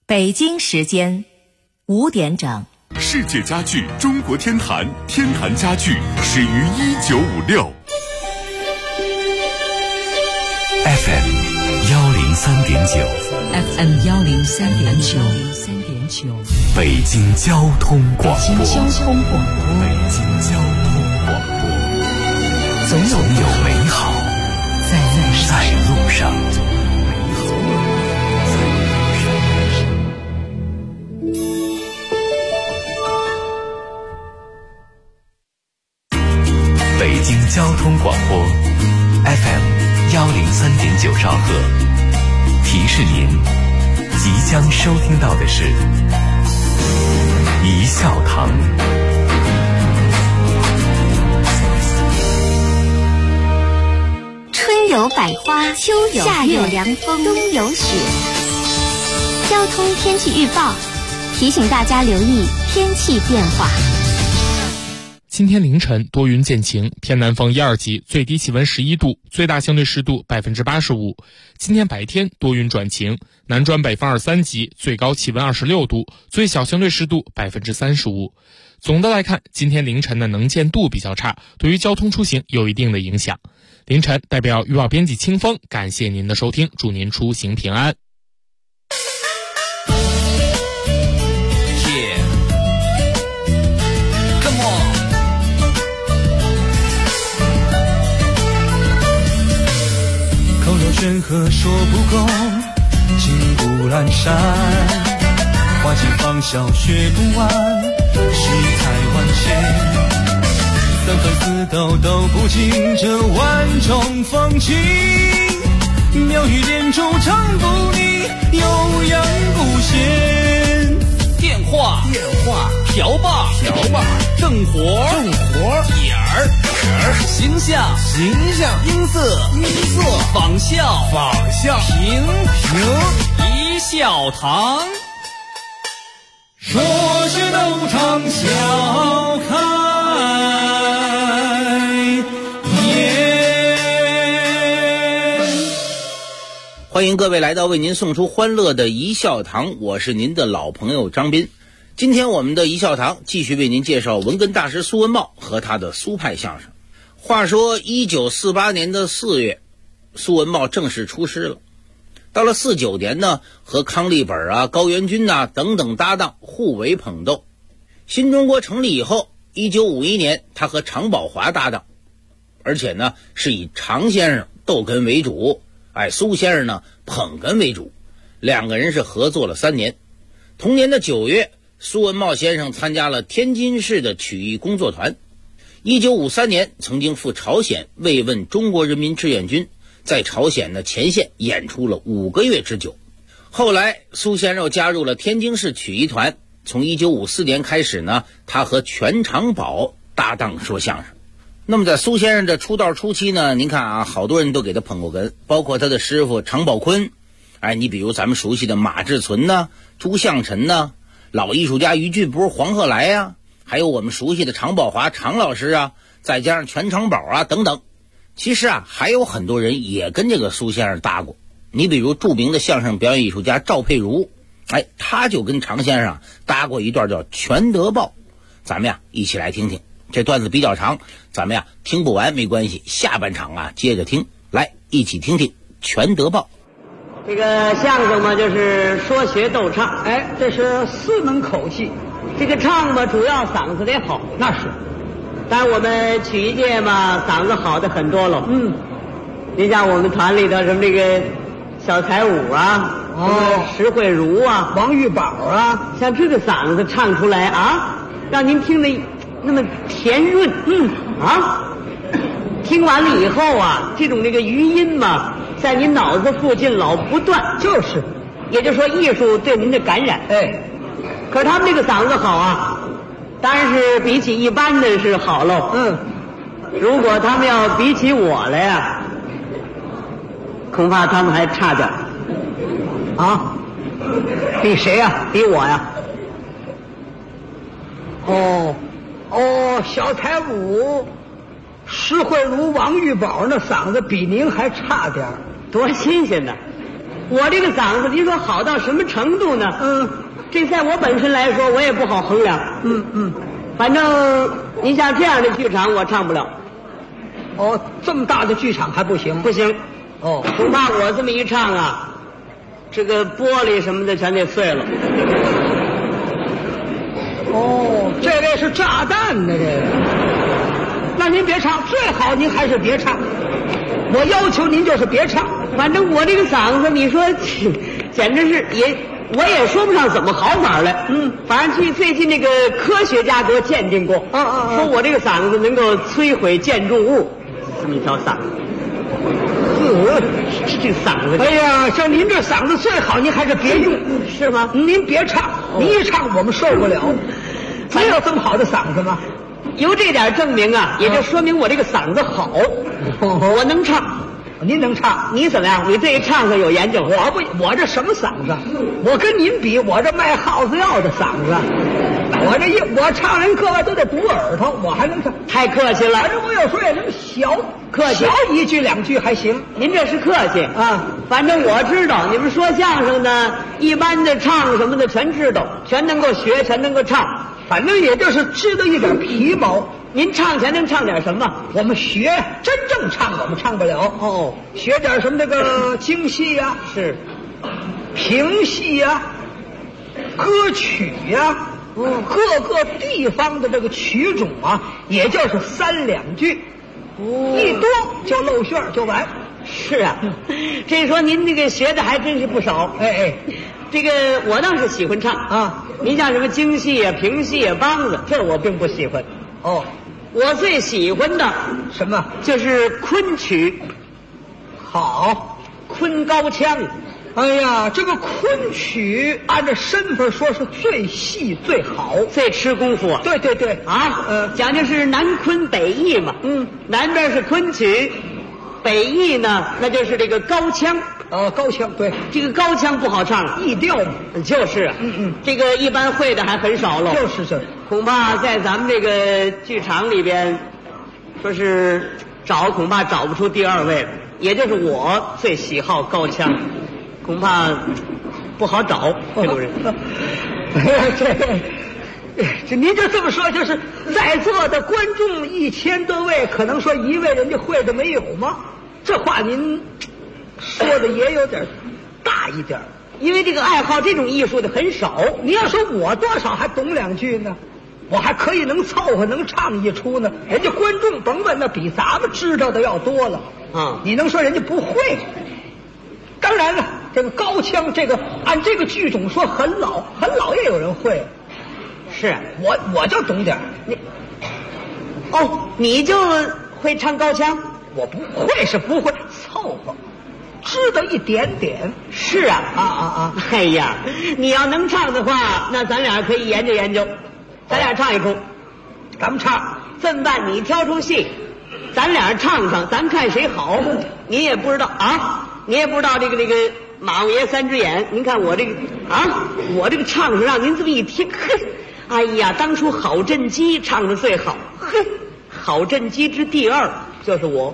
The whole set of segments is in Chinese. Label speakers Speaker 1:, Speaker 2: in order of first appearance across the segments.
Speaker 1: 北京时间5点整。
Speaker 2: 世界家具中国天坛，天坛家具始于1956。FM
Speaker 3: 103.9 FM 103.9，
Speaker 2: 北京交通广播。总有美好在路上。北京交通广播 FM 103.9兆赫，提示您即将收听到的是一笑堂。
Speaker 4: 春有百花，秋有夏有凉风，冬有雪。交通天气预报提醒大家留意天气变化。
Speaker 5: 今天凌晨多云见晴，偏南风1、2级，最低气温11度，最大相对湿度85%。今天白天多云转晴，南转北风2、3级，最高气温26度，最小相对湿度35%。总的来看，今天凌晨的能见度比较差，对于交通出行有一定的影响。凌晨代表预报编辑清风，感谢您的收听，祝您出行平安。
Speaker 6: 口若悬河说不够，金不阑珊，花间芳笑学不完，世态万千，三分四斗都不尽这万种风情，妙语连珠唱不腻，悠扬不闲。
Speaker 7: 电话瓢把正活点儿形象音色仿效评一笑堂，
Speaker 6: 说学逗唱笑开颜。
Speaker 8: 欢迎各位来到为您送出欢乐的一笑堂，我是您的老朋友张斌。今天我们的一笑堂继续为您介绍文根大师苏文茂和他的苏派相声。话说1948年的4月，苏文茂正式出师了。到了49年呢，和康利本啊、高元军啊等等搭档互为捧逗。新中国成立以后，1951年他和常宝华搭档，而且呢是以常先生逗哏为主，苏先生呢捧哏为主，两个人是合作了3年。同年的9月，苏文茂先生参加了天津市的曲艺工作团。1953年曾经赴朝鲜慰问中国人民志愿军，在朝鲜的前线演出了5个月之久。后来苏先生加入了天津市曲艺团，从1954年开始呢，他和全长宝搭档说相声。那么在苏先生的出道初期呢，您看啊，好多人都给他捧过哏，包括他的师傅常宝坤，你比如咱们熟悉的马志存呢、朱向臣呢，老艺术家于俊波、黄鹤来呀，还有我们熟悉的常宝华常老师啊，再加上全长宝啊等等。其实啊，还有很多人也跟这个苏先生搭过。你比如著名的相声表演艺术家赵佩如，他就跟常先生搭过一段叫《全德报》。咱们一起来听听。这段子比较长，咱们听不完没关系，下半场接着听。来，一起听听《全德报》。
Speaker 9: 这个相声嘛，就是说学逗唱，
Speaker 10: 这是4门口戏。
Speaker 9: 这个唱嘛，主要嗓子得好，
Speaker 10: 那是。
Speaker 9: 当然我们曲艺界嘛，嗓子好的很多了。您像我们团里头什么这个小彩舞啊，什么石慧茹啊、
Speaker 10: 王玉宝啊，
Speaker 9: 像这个嗓子唱出来让您听得那么甜润。听完了以后这种这个余音嘛，在您脑子附近老不断，
Speaker 10: 就是，
Speaker 9: 也就是说艺术对您的感染。可是他们这个嗓子好当然是比起一般的是好喽。如果他们要比起我来恐怕他们还差点。
Speaker 10: 比谁呀？
Speaker 9: 比我呀。
Speaker 10: 小彩舞石慧茹、王玉宝那嗓子比您还差点，
Speaker 9: 多新鲜呢！ 我这个嗓子，您说好到什么程度呢？这在我本身来说，我也不好衡量。反正您像这样的剧场，我唱不了。
Speaker 10: 哦，这么大的剧场还不行？
Speaker 9: 不行。
Speaker 10: 哦，
Speaker 9: 恐怕我这么一唱啊，这个玻璃什么的全得碎了。
Speaker 10: 哦，这位是炸弹呢，这个。那您别唱，最好您还是别唱。我要求您就是别唱。
Speaker 9: 反正我这个嗓子，你说简直是我也说不上怎么好法来。反正最近那个科学家给我鉴定过，说我这个嗓子能够摧毁建筑物，这么一条嗓子。这嗓子，
Speaker 10: 哎呀，像您这嗓子最好，您还是别用，
Speaker 9: 是吗？
Speaker 10: 您别唱，您一唱我们受不了。没有这么好的嗓子吗？
Speaker 9: 由这点证明啊，也就说明我这个嗓子好，我能唱。
Speaker 10: 您能唱？
Speaker 9: 你怎么样？你对唱上有研究？
Speaker 10: 我这什么嗓子？我跟您比，我这卖耗子药的嗓子。我唱人各位都得堵耳朵，我还能唱？
Speaker 9: 太客气了。
Speaker 10: 反正我有时候也能客气，小一句两句还行。
Speaker 9: 您这是客气
Speaker 10: 啊。
Speaker 9: 反正我知道，你们说相声的，一般的唱什么的全知道，全能够学，全能够唱。
Speaker 10: 反正也就是知道一点皮毛。
Speaker 9: 您唱前能唱点什么？
Speaker 10: 我们学真正唱，我们唱不了。
Speaker 9: 哦，
Speaker 10: 学点什么那个京戏呀，
Speaker 9: 是
Speaker 10: 评戏呀，歌曲呀，各个地方的这个曲种啊，也就是3两句，一多就露馅就完。
Speaker 9: 是啊，这说您那个学的还真是不少。这个我倒是喜欢唱啊。您像什么京戏啊、评戏啊、梆子，这我并不喜欢。
Speaker 10: 哦，
Speaker 9: 我最喜欢的
Speaker 10: 什么？
Speaker 9: 就是昆曲。
Speaker 10: 好，
Speaker 9: 昆高腔。
Speaker 10: 哎呀，这个昆曲按照身份说是最细最好，
Speaker 9: 最吃功夫啊。
Speaker 10: 对对对
Speaker 9: 啊，讲究是南昆北弋嘛。南边是昆曲，北弋呢，那就是这个高腔。
Speaker 10: 高腔，对，
Speaker 9: 这个高腔不好唱，
Speaker 10: 异调嘛。
Speaker 9: 就是啊，这个一般会的还很少喽。
Speaker 10: 就是
Speaker 9: 恐怕在咱们这个剧场里边，说是恐怕找不出第二位了。也就是我最喜好高腔，恐怕不好找这种人。
Speaker 10: 这您就这么说，就是在座的观众1000多位，可能说一位人家会的没有吗？这话您说的也有点大一点，
Speaker 9: 因为这个爱好这种艺术的很少。
Speaker 10: 你要说我多少还懂2句呢，我还可以能凑合能唱一出呢。人家观众甭问，那比咱们知道的要多了啊！你能说人家不会？当然了，这个高腔，这个按这个剧种说很老也有人会。
Speaker 9: 是
Speaker 10: 我就懂点。
Speaker 9: 你就会唱高腔？
Speaker 10: 我不会是不会，凑合。知道一点点。
Speaker 9: 是啊。哎呀，你要能唱的话，那咱俩可以研究研究，咱俩唱一出。
Speaker 10: 咱们唱
Speaker 9: 这么办，你挑出戏，咱俩唱唱，咱看谁好。你也不知道啊，你也不知道这个马王爷3只眼。您看我这个我这个唱是让您这么一听，哎呀，当初郝振基唱的最好，郝振基之第2就是我。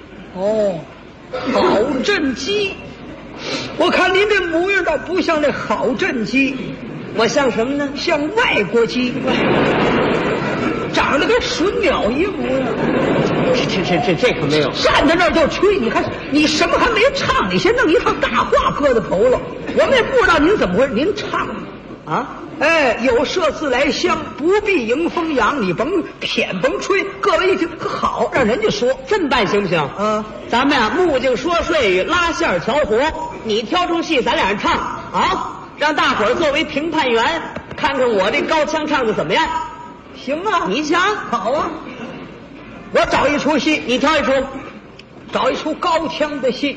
Speaker 10: 郝振基，我看您这模样倒不像那郝振基，
Speaker 9: 我像什么呢？
Speaker 10: 像外国鸡，长得跟隼鸟一模样。
Speaker 9: 这可没有。
Speaker 10: 站在那儿就吹，你什么还没唱，你先弄一套大话搁在头了，我们也不知道您怎么回事，您唱啊。有社自来香，不必迎风扬，你甭谝甭吹，各位一听可好，让人家说。
Speaker 9: 这么办行不行？咱们呀，木匠说睡语，拉线调活，你挑出戏，咱俩人唱啊，让大伙儿作为评判员，看看我这高腔唱的怎么样。
Speaker 10: 行啊，
Speaker 9: 你想？
Speaker 10: 好啊，我找一出戏，
Speaker 9: 你挑一出，
Speaker 10: 找一出高腔的戏，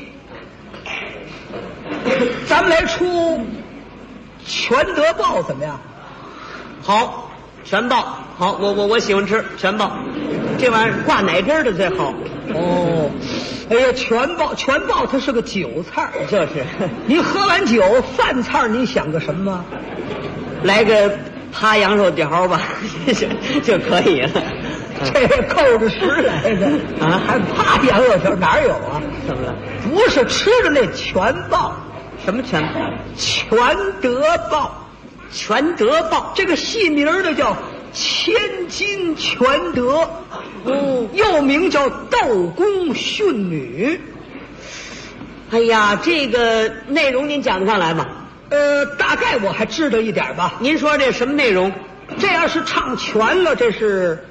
Speaker 10: 咱们来出全德报怎么样？
Speaker 9: 好，全报好，我喜欢吃全报，这玩意儿挂奶汁的最好。
Speaker 10: 哎呀，全报它是个酒菜，
Speaker 9: 就是。
Speaker 10: 您喝完酒，饭菜您想个什么？
Speaker 9: 来个趴羊肉条吧，就可以了。
Speaker 10: 这扣着食来的还趴羊肉条哪有啊？
Speaker 9: 怎么了？
Speaker 10: 不是吃的那全报。
Speaker 9: 什么全？
Speaker 10: 全德报，
Speaker 9: 全德报，
Speaker 10: 这个戏名呢叫千金全德，又名叫窦公训女。
Speaker 9: 哎呀，这个内容您讲得上来吗？
Speaker 10: 大概我还知道一点吧。
Speaker 9: 您说这什么内容？
Speaker 10: 这要是唱全了，这是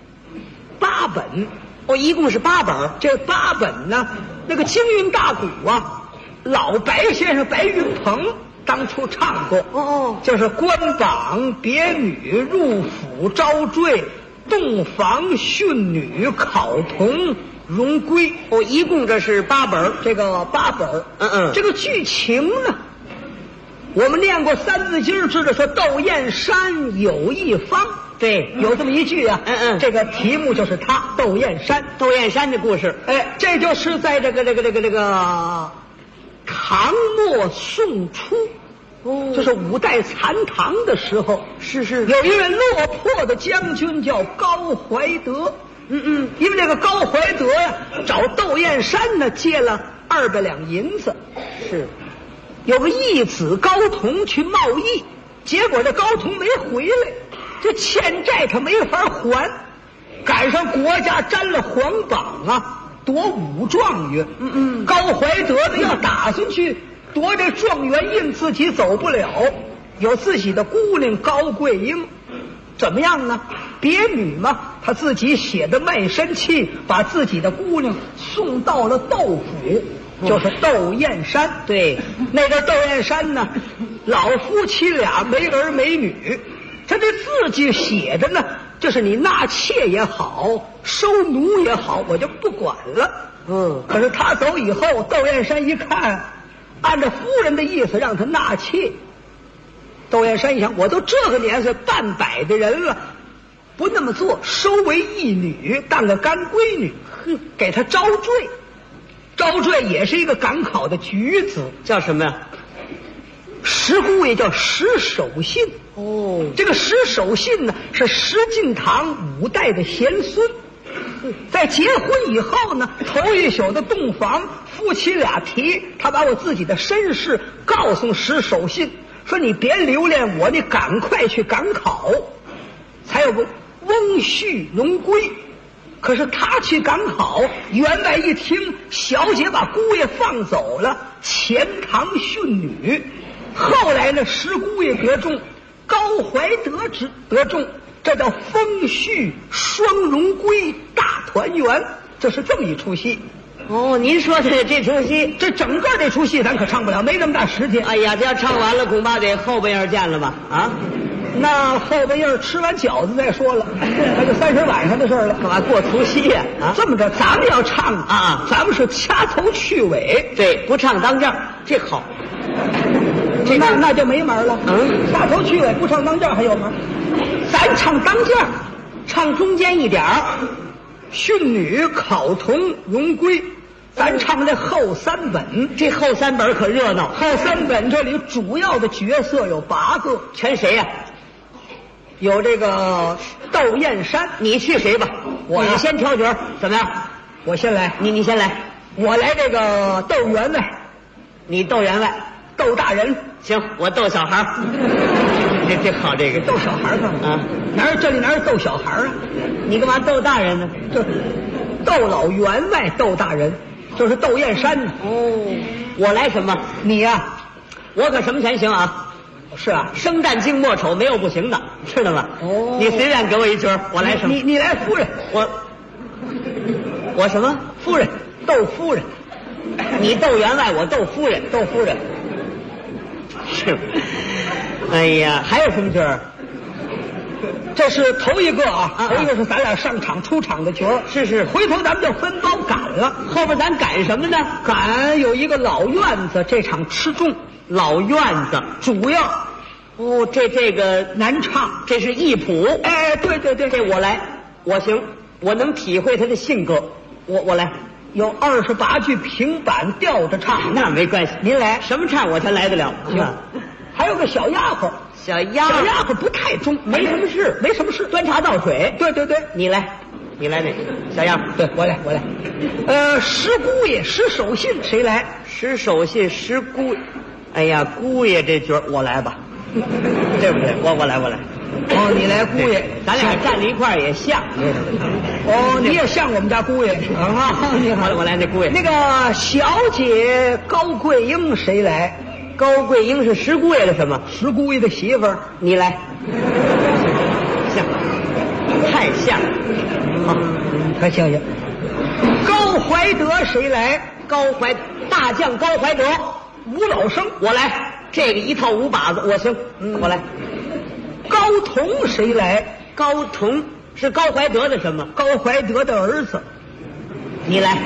Speaker 10: 8本。
Speaker 9: 一共是8本。
Speaker 10: 这8本呢，那个京韵大鼓啊，老白先生白云鹏当初唱过。就是官榜、别女、入府、招赘、洞房、训女、考童、荣归。
Speaker 9: 一共这是8本。
Speaker 10: 这个8本。这个剧情呢，我们念过《三字经》，知道说窦燕山有一方。
Speaker 9: 对，
Speaker 10: 有这么一句啊。这个题目就是他窦燕山。
Speaker 9: 窦燕山的故事。
Speaker 10: 这就是在这个唐末宋初，就是五代残唐的时候。
Speaker 9: 是
Speaker 10: 有一位落魄的将军叫高怀德。因为这个高怀德呀，找窦燕山呢借了200两银子。有个义子高同去贸易，结果这高同没回来，这欠债他没法还，赶上国家沾了皇榜啊，夺5状元。高怀德呢要打算去夺这状元印，自己走不了，有自己的姑娘高桂英，怎么样呢？别女嘛，他自己写的卖身契，把自己的姑娘送到了窦府，就是窦燕山。
Speaker 9: 对，
Speaker 10: 那个窦燕山呢，老夫妻俩没儿没女，他这字迹写的呢，就是你纳妾也好，收奴也好，我就不管了。可是他走以后，窦燕山一看，按照夫人的意思让他纳妾。窦燕山一想，我都这个年岁半百的人了，不那么做，收为义女，当个干闺女，给她招赘。招赘也是一个赶考的举子，
Speaker 9: 叫什么呀？
Speaker 10: 石姑爷叫石守信。这个石守信呢，是石敬瑭5代的贤孙。在结婚以后呢，头一宿的洞房，夫妻俩提，他把我自己的身世告诉石守信，说你别留恋我，你赶快去赶考，才有个翁婿荣归。可是他去赶考，员外一听，小姐把姑爷放走了，钱塘训女。后来呢，石姑爷得中，高怀德得中，这叫风婿双荣归大团圆，这是这么一出戏。
Speaker 9: 您说的这出戏，
Speaker 10: 这整个这出戏咱可唱不了，没那么大时间。
Speaker 9: 哎呀，这要唱完了，恐怕得后半夜见了吧？
Speaker 10: 那后半夜吃完饺子再说了，那就30晚上的事了。
Speaker 9: 干嘛过除夕呀？
Speaker 10: 这么着，咱们要唱啊，咱们是掐头去尾。
Speaker 9: 对，不唱当间，这好。
Speaker 10: 那就没门了。掐头去尾不唱当间还有门？咱唱当间，唱中间一点儿。训女、考童、荣归，咱唱这后3本。
Speaker 9: 这后3本可热闹。
Speaker 10: 后3本这里主要的角色有8个，
Speaker 9: 全谁呀？
Speaker 10: 有这个窦燕山。
Speaker 9: 你去谁吧？你先挑角，怎么样？
Speaker 10: 我先来。
Speaker 9: 你先来。
Speaker 10: 我来这个窦员外。
Speaker 9: 你窦员外。
Speaker 10: 窦大人。
Speaker 9: 行，我窦小孩。这好，这个
Speaker 10: 逗小孩干嘛？这里哪有逗小孩啊？
Speaker 9: 你干嘛逗大人呢？
Speaker 10: 这窦老员外窦大人，就是窦燕山呢。
Speaker 9: 我来什么？
Speaker 10: 你呀，
Speaker 9: 我可什么全行啊？
Speaker 10: 是啊，
Speaker 9: 生旦净末丑没有不行的，知道吗？你随便给我一角，我来什么？
Speaker 10: 你来夫人。
Speaker 9: 我什么？
Speaker 10: 夫人，窦夫人。
Speaker 9: 你窦员外，我窦夫人。
Speaker 10: 窦夫人。
Speaker 9: 是。哎呀，还有什么角儿？
Speaker 10: 这是头一个啊，头一个是咱俩上场出场的角儿。
Speaker 9: 是，
Speaker 10: 回头咱们就分包赶了。
Speaker 9: 后边咱赶什么呢？
Speaker 10: 赶有一个老院子，这场吃重。
Speaker 9: 老院子
Speaker 10: 主要
Speaker 9: 这个
Speaker 10: 难唱，
Speaker 9: 这是一谱。
Speaker 10: 对，
Speaker 9: 这我来，我行，我能体会他的性格。我来，
Speaker 10: 有28句平板吊着唱，
Speaker 9: 那没关系，
Speaker 10: 您来，
Speaker 9: 什么唱我全来得了。
Speaker 10: 行，还有个小丫鬟，
Speaker 9: 小丫鬟
Speaker 10: 不太中，
Speaker 9: 没什么事，端茶倒水。
Speaker 10: 对，
Speaker 9: 你来那个小丫鬟。
Speaker 10: 对，我来。石姑爷石守信谁来？
Speaker 9: 石守信，石姑哎呀，姑爷这角我来吧，对不对？我来。
Speaker 10: 哦，你来姑爷，
Speaker 9: 咱俩站在一块儿也像。
Speaker 10: 哦，你也像我们家姑爷啊！
Speaker 9: 你好，我来这姑爷。
Speaker 10: 那个小姐高桂英谁来？
Speaker 9: 高桂英是石姑爷的什么？
Speaker 10: 石姑爷的媳妇儿，
Speaker 9: 你来。像，太像。
Speaker 10: 快想想。高怀德谁来？
Speaker 9: 大将高怀德，
Speaker 10: 吴老生，
Speaker 9: 我来。这个一套五把子，我行，我来。
Speaker 10: 高同谁来？
Speaker 9: 高同是高怀德的什么？
Speaker 10: 高怀德的儿子。
Speaker 9: 你来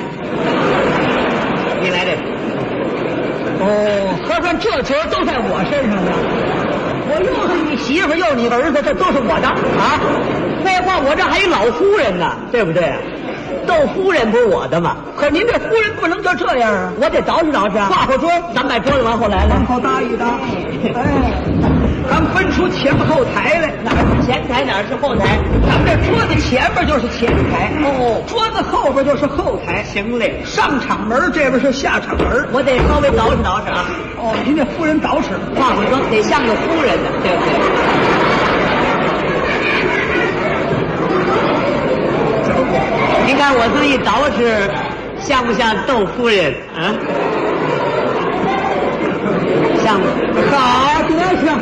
Speaker 9: 这个。
Speaker 10: 哦，合算这角都在我身上呢。我又是你媳妇，又是你儿子，这都是我的啊！
Speaker 9: 废话，我这还有老夫人呢，对不对？窦夫人不是我的吗？
Speaker 10: 可您这夫人不能就这样啊！
Speaker 9: 我得捯饬啊！
Speaker 10: 化化妆，
Speaker 9: 咱把桌子往后来了，
Speaker 10: 往后搭一搭。哎，咱分出前后台来，
Speaker 9: 哪是前台，哪是后台？
Speaker 10: 咱们这桌子前边就是前台，桌子后边就是后台。
Speaker 9: 行嘞，
Speaker 10: 上场门这边是下场门，
Speaker 9: 我得稍微捯饬啊。
Speaker 10: 哦，您这夫人捯饬，
Speaker 9: 化妆得像个夫人的，对不对？您看我这么一捯饬，像不像窦夫人啊？像吗？
Speaker 10: 好多像。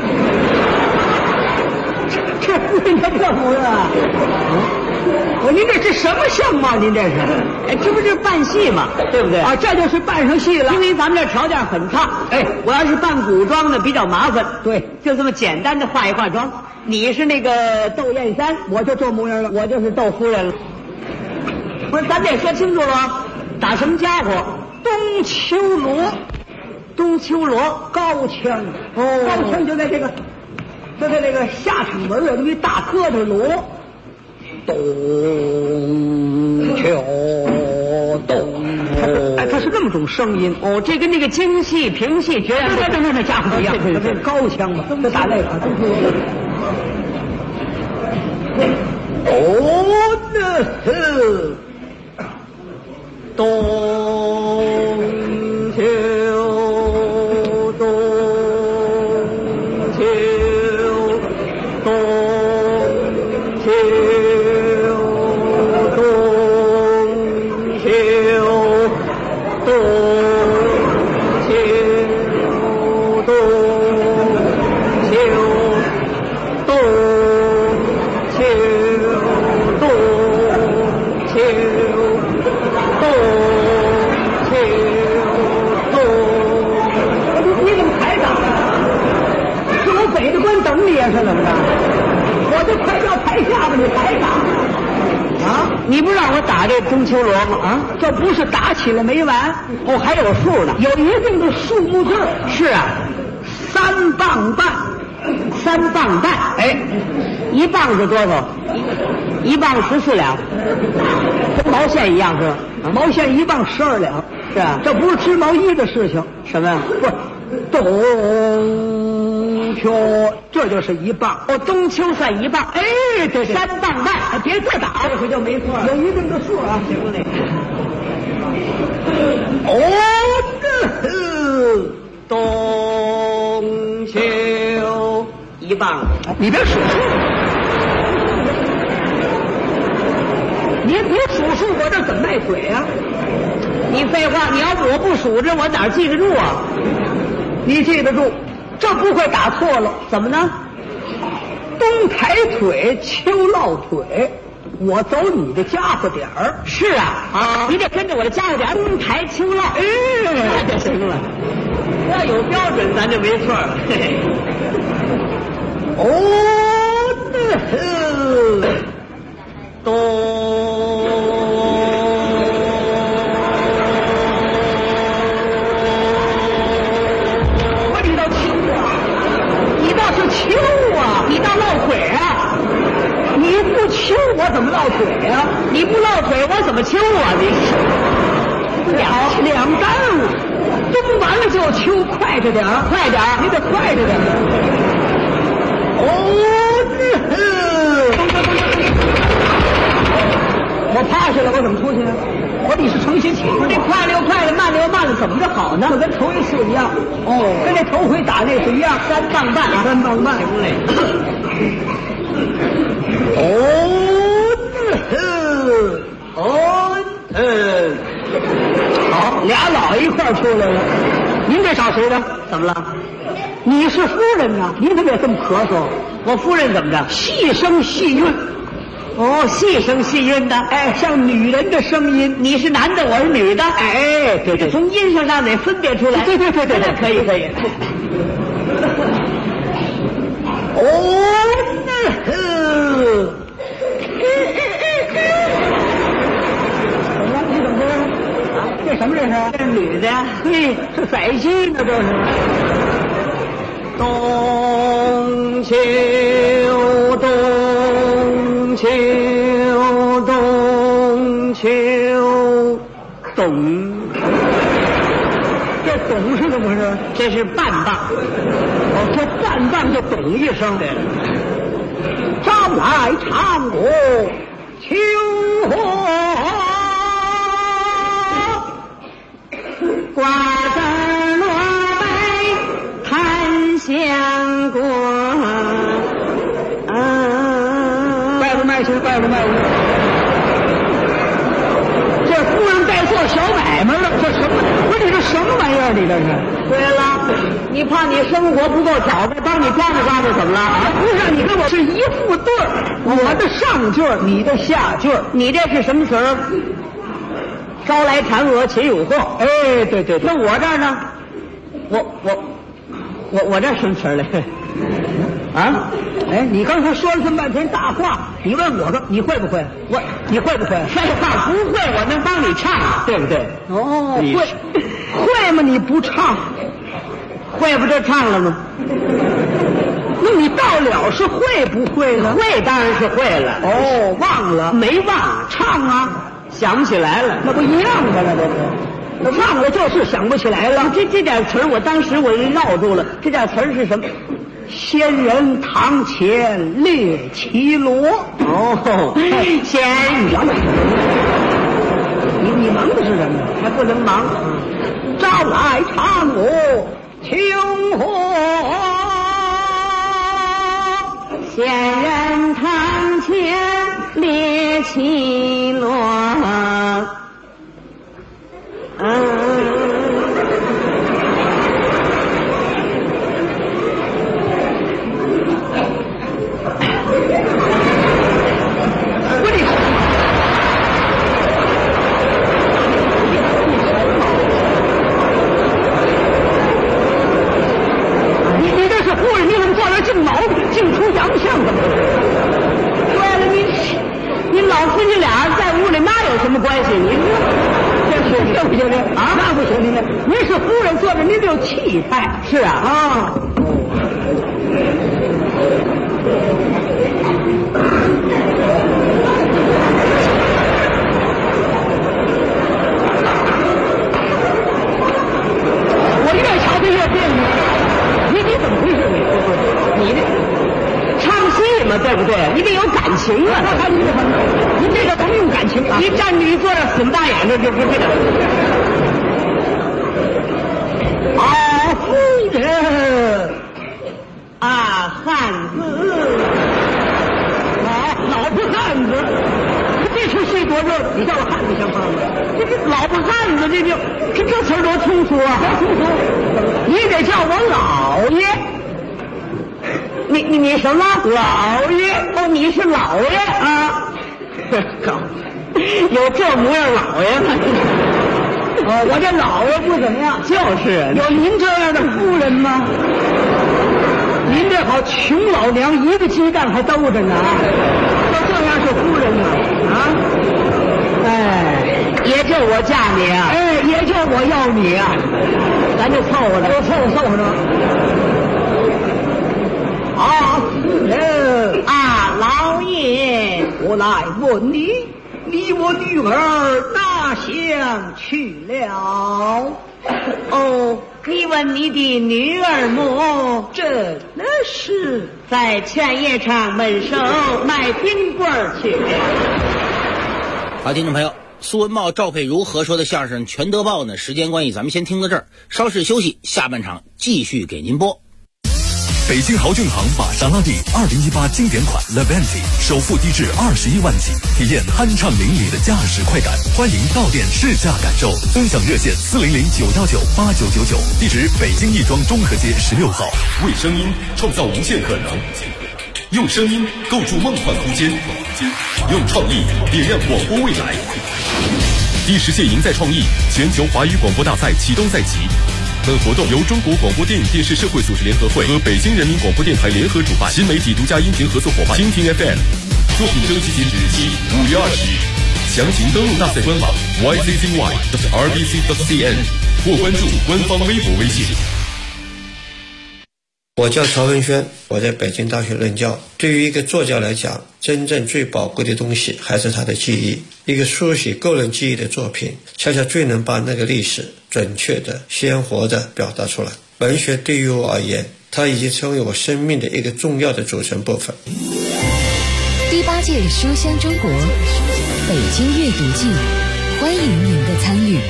Speaker 10: 这夫人这夫人啊！您这是什么相貌？您这是？
Speaker 9: 哎，这不是扮戏吗？对不对？
Speaker 10: 啊，这就是扮上戏了。
Speaker 9: 因为咱们这条件很差，我要是扮古装呢比较麻烦。
Speaker 10: 对，
Speaker 9: 就这么简单的化一化妆。你是那个窦燕山，
Speaker 10: 我就这模样了，
Speaker 9: 我就是窦夫人了。不是，咱得说清楚了，打什么家伙？
Speaker 10: 东秋罗，
Speaker 9: 东秋罗
Speaker 10: 高腔。哦，高腔就在这个下场门有那么一大疙瘩锣。东秋东秋，哎，它是那么种声音。
Speaker 9: 哦，这跟那个京戏、评戏绝然
Speaker 10: 那家伙一样，这高腔嘛，这打那个。哦，那是。
Speaker 9: 冬秋，冬秋，冬秋，冬秋，冬秋，冬秋，冬
Speaker 10: 你怎么台长啊？是我北的官等你啊，是怎么着？我就快到台下吧，你台长啊！
Speaker 9: 你不让我打这中秋锣吗？啊，
Speaker 10: 这不是打起来没完，
Speaker 9: 还有数呢，
Speaker 10: 有一定的数目字。
Speaker 9: 是啊
Speaker 10: ，3磅半
Speaker 9: ，3磅半。
Speaker 10: 哎
Speaker 9: ，1磅是多少？1磅14两，跟毛线一样是吧？
Speaker 10: 毛线1磅12两。
Speaker 9: 是啊，
Speaker 10: 这不是织毛衣的事情。
Speaker 9: 什么呀？
Speaker 10: 不是，冬秋，这就是1磅。
Speaker 9: 哦，冬秋算1磅。
Speaker 10: 哎，对
Speaker 9: ，3磅半。
Speaker 10: 别这打，
Speaker 9: 这就没错，
Speaker 10: 有一定的数啊。
Speaker 9: 行嘞。冬秋1磅。
Speaker 10: 你别数数，你不数数，我这怎么卖嘴啊？
Speaker 9: 你废话，你要我不数着，我哪记得住啊？
Speaker 10: 你记得住，这不会打错了。
Speaker 9: 怎么呢？
Speaker 10: 东抬腿，秋落腿，我走你的家伙点儿。
Speaker 9: 是啊，你得跟着我的家伙点儿，东抬秋落。那就行了。要有标准，咱就没错了。
Speaker 10: 你倒是秋啊！
Speaker 9: 你倒落腿啊！
Speaker 10: 你不秋，我怎么落腿啊？
Speaker 9: 你不落腿，我怎么秋啊？你
Speaker 10: 两耽误，冬完了就秋，快着点儿，
Speaker 9: 快点儿，
Speaker 10: 你得快着点儿。我趴下了，我怎么出去啊？ 我你是诚心起诉，
Speaker 9: 这快了又快了，慢了又慢了，怎么着好呢？
Speaker 10: 就跟头一次一样。
Speaker 9: 哦，
Speaker 10: 跟这头回打那是一样
Speaker 9: 3磅半啊
Speaker 10: ，3磅半。
Speaker 9: 行嘞。
Speaker 10: 好，俩老一块出来了。您这找谁的？
Speaker 9: 怎么了？
Speaker 10: 你是夫人呐？您怎么也这么咳嗽？
Speaker 9: 我夫人怎么着？
Speaker 10: 细声细韵。
Speaker 9: 哦，细声细韵的，
Speaker 10: 哎，像女人的声音。
Speaker 9: 你是男的，我是女的，
Speaker 10: 哎，对对，
Speaker 9: 从音声上得分辨出来。
Speaker 10: 对，
Speaker 9: 可以。
Speaker 10: 你怎么这？这什么这是？
Speaker 9: 这是女的，
Speaker 10: 嘿，是宰鸡呢，这是。
Speaker 9: 冬秋，咚。
Speaker 10: 这咚是怎么回事？
Speaker 9: 这是半棒。
Speaker 10: 哦，这半棒就咚一声。
Speaker 9: 对了，
Speaker 10: 朝来长过秋荷，
Speaker 9: 瓜子萝卜谈香果。
Speaker 10: 外边卖去，外边卖去。这夫人在做小买卖了，这什么？不是你这什么玩意儿？你这是？
Speaker 9: 对了，你怕你生活不够挑呗，帮你抓着抓着怎么了？
Speaker 10: 不是，你跟我是一副对儿，我的上句儿，你的下句儿。
Speaker 9: 你这是什么词儿？招来嫦娥且有祸。
Speaker 10: 哎，对。
Speaker 9: 那我这儿呢？我这什么词儿来？
Speaker 10: 啊？哎，你刚才说了这么半天大话，你问我说你会不会？你会不会？
Speaker 9: 废话，不会，我能帮你唱，对不对？
Speaker 10: 哦，
Speaker 9: 你
Speaker 10: 会吗？你不唱，
Speaker 9: 会不就唱了吗？
Speaker 10: 那你到了是会不会呢？
Speaker 9: 会当然是会了。
Speaker 10: 哦，忘了
Speaker 9: 没忘，
Speaker 10: 唱啊，
Speaker 9: 想不起来了，
Speaker 10: 那不一样的了，这是。那唱了就是想不起来了。
Speaker 9: 这点词儿，我当时我就绕住了。这点词儿是什么？
Speaker 10: 仙人堂前列绮罗。
Speaker 9: 哦，仙人，
Speaker 10: 你忙的是什么？
Speaker 9: 还不能忙。
Speaker 10: 朝来长过秋荷，
Speaker 9: 仙人堂前列绮罗。
Speaker 10: 你这是夫人，你怎么坐这净毛病，净出洋相怎么回事？
Speaker 9: 对了，你老夫妻俩在屋里那有什么关系？您
Speaker 10: 这不行啊？那不行，您是夫人坐着，您得有气派。
Speaker 9: 是啊。
Speaker 10: 我越瞧他越别扭。你怎么回事？
Speaker 9: 你这唱戏嘛，对不对？你得有感情啊！
Speaker 10: 您这个甭用感情啊！
Speaker 9: 你站女坐着损大眼睛就不这个。
Speaker 10: 夫人
Speaker 9: 汉子，
Speaker 10: 老婆汉子，这出戏多热，你叫我汉子像话吗？
Speaker 9: 这老婆汉子，这词儿多通俗啊！
Speaker 10: 多通俗，你得叫我老爷。
Speaker 9: 你什么
Speaker 10: 老爷？
Speaker 9: 哦，你是老爷啊？有这模样老爷吗？
Speaker 10: 我这老爷不怎么样，
Speaker 9: 就是
Speaker 10: 有您这样的夫人吗？您这好穷老娘一个鸡蛋还兜着呢，要这样是夫人呢啊！哎，
Speaker 9: 也就我嫁你啊！
Speaker 10: 哎，也就我要你啊！
Speaker 9: 咱就凑合着，
Speaker 10: 凑合着。夫人
Speaker 9: 老爷，
Speaker 10: 我来问你，你我女儿哪乡去了？
Speaker 9: 哦，你问你的女儿么？
Speaker 10: 真的是
Speaker 9: 在劝业场门首卖冰棍去了。
Speaker 8: 好，听众朋友， 苏文茂、赵佩茹合说的相声《全德报》呢，时间关系咱们先听到这儿，稍事休息，下半场继续给您播。
Speaker 2: 北京豪骏行玛莎拉蒂2018经典款 Levante 首付低至21万起，体验酣畅淋漓的驾驶快感。欢迎到店试驾感受，分享热线400-919-8999，地址北京亦庄中和街16号。
Speaker 3: 为声音创造无限可能，用声音构筑梦幻空间，用创意点亮广播未来。第10届赢在创意全球华语广播大赛启动赛期。本活动由中国广播电影电视社会组织联合会和北京人民广播电台联合主办，新媒体独家音频合作伙伴蜻蜓 FM。作品征集截止日期5月20日，详情登录大赛官网 yzzy.rbc.cn 或关注官方微博微信。
Speaker 11: 我叫曹文轩，我在北京大学任教。对于一个作家来讲，真正最宝贵的东西还是他的记忆。一个书写个人记忆的作品，恰恰最能把那个历史准确的、鲜活的表达出来。文学对于我而言，它已经成为我生命的一个重要的组成部分。
Speaker 12: 第8届书香中国北京阅读季，欢迎您的参与。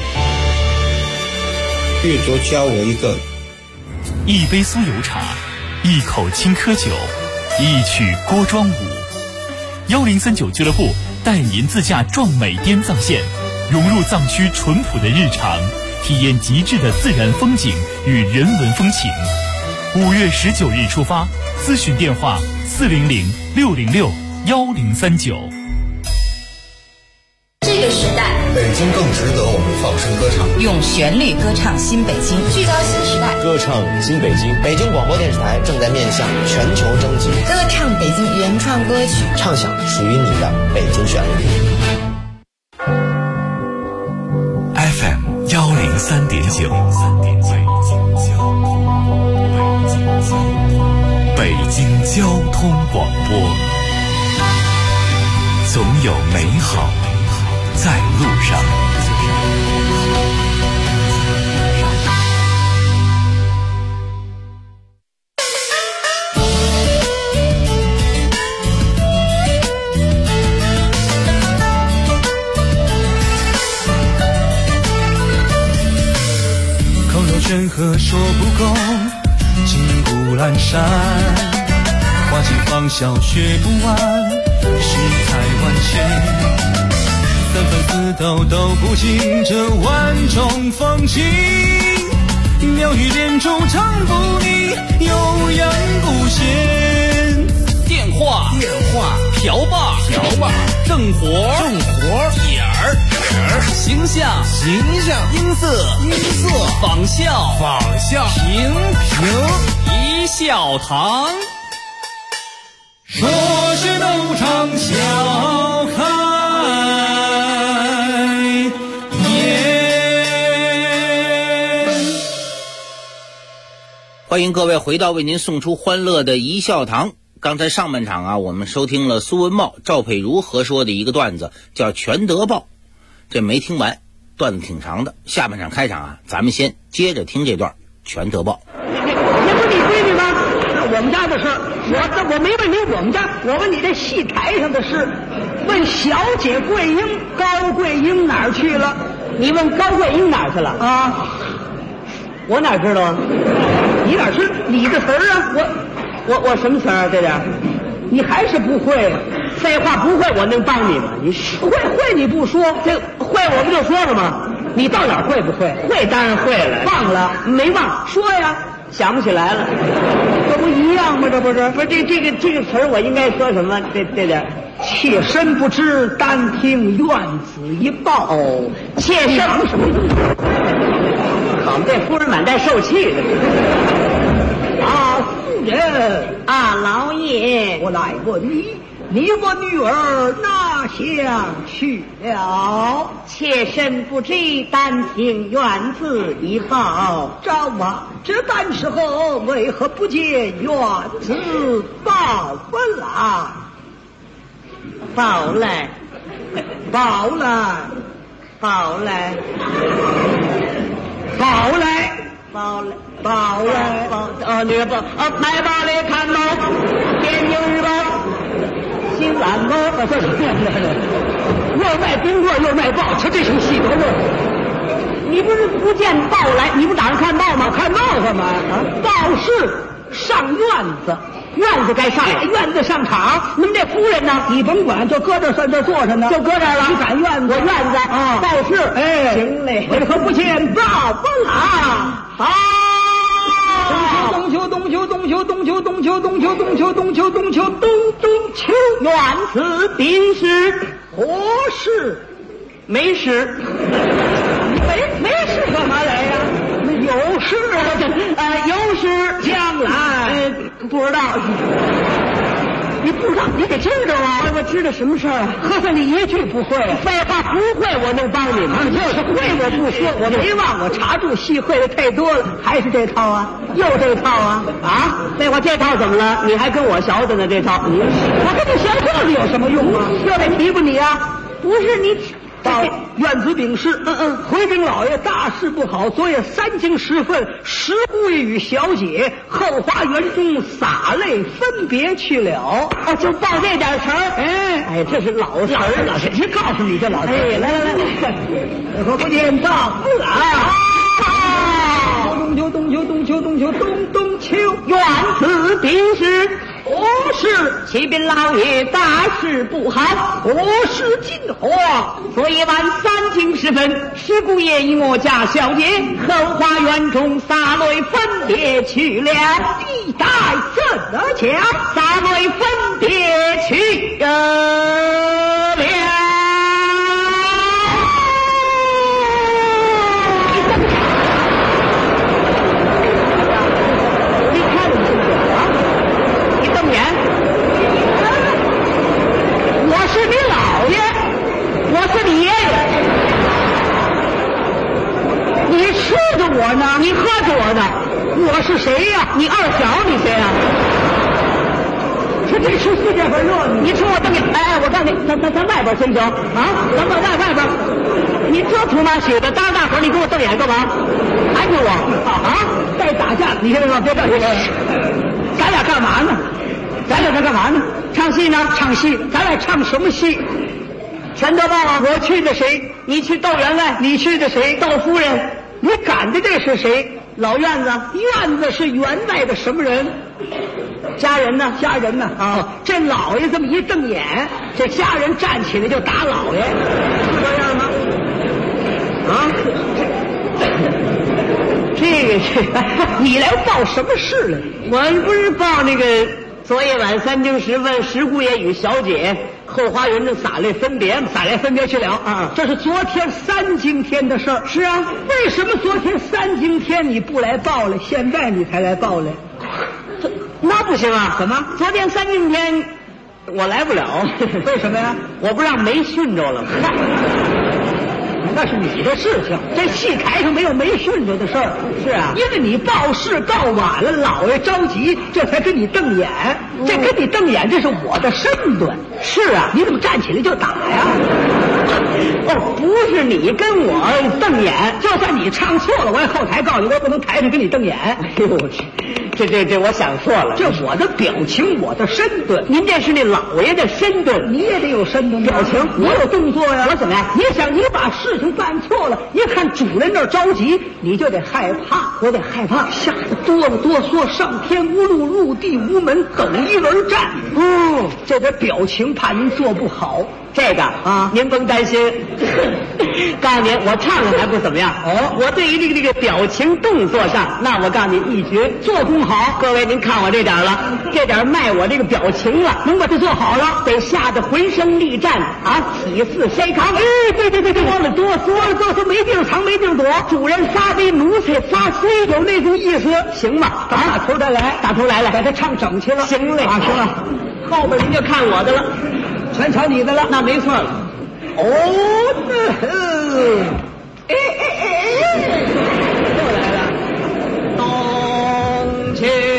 Speaker 11: 阅读教我一个
Speaker 13: 一杯酥油茶，一口青稞酒，一曲郭庄舞。1039俱乐部带您自驾壮美滇藏线，融入藏区淳朴的日常，体验极致的自然风景与人文风情。5月19日出发，咨询电话400-606-1039。
Speaker 14: 这个时代，
Speaker 15: 北京更值得我们放声歌唱，
Speaker 14: 用旋律歌唱新北京，聚焦新时代，
Speaker 16: 歌唱新北京。北京广播电视台正在面向全球征集，
Speaker 14: 歌唱北京原创歌曲，
Speaker 16: 唱响属于你的北京旋律。
Speaker 2: FM 103.9，北京交通广播，总有美好在路上。
Speaker 6: 口若悬河说不够，金谷阑珊，花尽芳香学不完，世态万千，三分四斗都不尽这万种风情，妙语连珠唱不腻，悠扬不闲。
Speaker 7: 电话瓢把正活点儿形象音色仿效平一笑堂。
Speaker 6: 说是斗场笑开颜。
Speaker 8: 欢迎各位回到为您送出欢乐的一笑堂。刚才上半场啊，我们收听了苏文茂、赵佩茹合说的一个段子，叫《全德报》，这没听完，段子挺长的。下半场开场啊，咱们先接着听这段《全德报》。
Speaker 10: 这不是你闺女吗？我们家的事，我没问你我们家，我问你这戏台上的事。问小姐桂英，高桂英哪儿去了？你问高桂英哪儿去了啊？我哪知道啊？你哪是你的词儿啊？我什么词儿啊？这点你还是不会。废话，不会我能帮你吗？你会你不说，这会我不就说了吗？你到哪儿会不会？会当然会了。忘了没忘？说呀，想不起来了。这不一样吗？这不是这个词儿我应该说什么？这点妾身不知，单听院子一报。妾身什么？好，这夫人满带受气的。啊，夫人啊，老爷，我来问你我女儿哪乡去了？妾身不知，单听院子一报。赵啊，这般时候为何不见院子报来？报来，那个报，买报来看报，天津日报。
Speaker 9: 心烂吗？这是又卖冰棍又卖报，这出戏多热闹。你不是不见报来，你不打算看报吗？看报干嘛啊？报是上院子，院子该上了，院子上场。你们这夫人呢？你甭管，就搁这算这坐着呢，就搁这儿了。你赶院子，我院子啊，报事。哎，行嘞。为何不见报不啦？好。冬秋，愿此禀使。何事？没事。没事干嘛来呀？有事啊，有事将来不知道。你不知道，你得知道啊！我知道什么事儿啊？合算你一句不会。废话，不会我能帮你吗？就是会我不说，我没忘，我查住戏会的太多了，还是这套啊？又这套啊？啊！废话，这套怎么了？你还跟我学的呢？这套，我跟你学这个有什么用啊？又得提拔你啊！不是你。到院子禀事，回禀老爷，大事不好！昨夜3更时分，石姑爷与小姐后花园中洒泪分别去了。哦，就报这点词儿。哎，这是老词儿了，谁告诉你这老词儿？哎，来，何不见报啊！冬秋，愿此禀使。何事？启禀老爷，大事不好！何事尽何？昨夜晚3更时分，石姑爷与我家小姐后花园中洒泪分别去了。地带怎么讲？洒泪分别去了。我是你老爷，我是你爷爷，你吃着我呢，你喝着我呢，我是谁呀？你二小，你谁呀？说这出戏这份热闹，你冲我瞪眼！哎，我告诉你，咱外边行不行啊？咱们外边，你这图马血的，当着大伙你给我瞪眼干嘛？还给我啊？再打架，你听没别着急，咱俩干嘛呢？咱俩在干嘛呢？唱戏呢？唱戏，咱俩唱什么戏？全都报啊！我去的谁？你去窦员外，你去的谁？窦夫人，你赶的这是谁？老院子，院子是员外的什么人？家人呢？家人呢？啊，这老爷这么一瞪眼，这家人站起来就打老爷，是这样吗？啊，这个你来报什么事了？我不是报那个。昨夜晚3更时分，石姑爷与小姐后花园中洒泪分别去了啊！这是昨天3更天的事儿。是啊，为什么昨天3更天你不来报来，现在你才来报来？那不行啊！怎么？昨天3更天我来不了，为什么呀？我不让没训着了。那是你的事情，这戏台上没有没训着的事儿。是啊，因为你报事告晚了，老爷着急，这才跟你瞪眼。这跟你瞪眼，这是我的身段。是啊，你怎么站起来就打呀？哦，不是你跟我瞪眼，就算你唱错了，我也后台告诉你，我也不能台上跟你瞪眼。哎呦我去！这我想错了，这我的表情，我的身段。您这是那老爷的身段，你也得有身段表情。我有动作呀，我怎么样？你想你把事情办错了，一看主人那儿着急，你就得害怕，我得害怕，吓得哆了哆嗦，上天无路，入地无门，等一而战。这点表情怕您做不好。这个啊，您甭担心。告诉您，我唱的还不怎么样。哦，我对于这个表情动作上，那我告诉您一绝，做工好。各位您看我这点了，这点卖我这个表情了，能把它做好了，得吓得浑身力战啊，体似筛糠。哎，对，哆了哆嗦，没地儿藏，没地儿躲。主人发威，奴才发衰，有那种意思，行吗？打头再来，打头来了，把它唱整齐了。行嘞，行了，后边您就看我的了。全瞧你的了，那没错了。哦，又来了。冬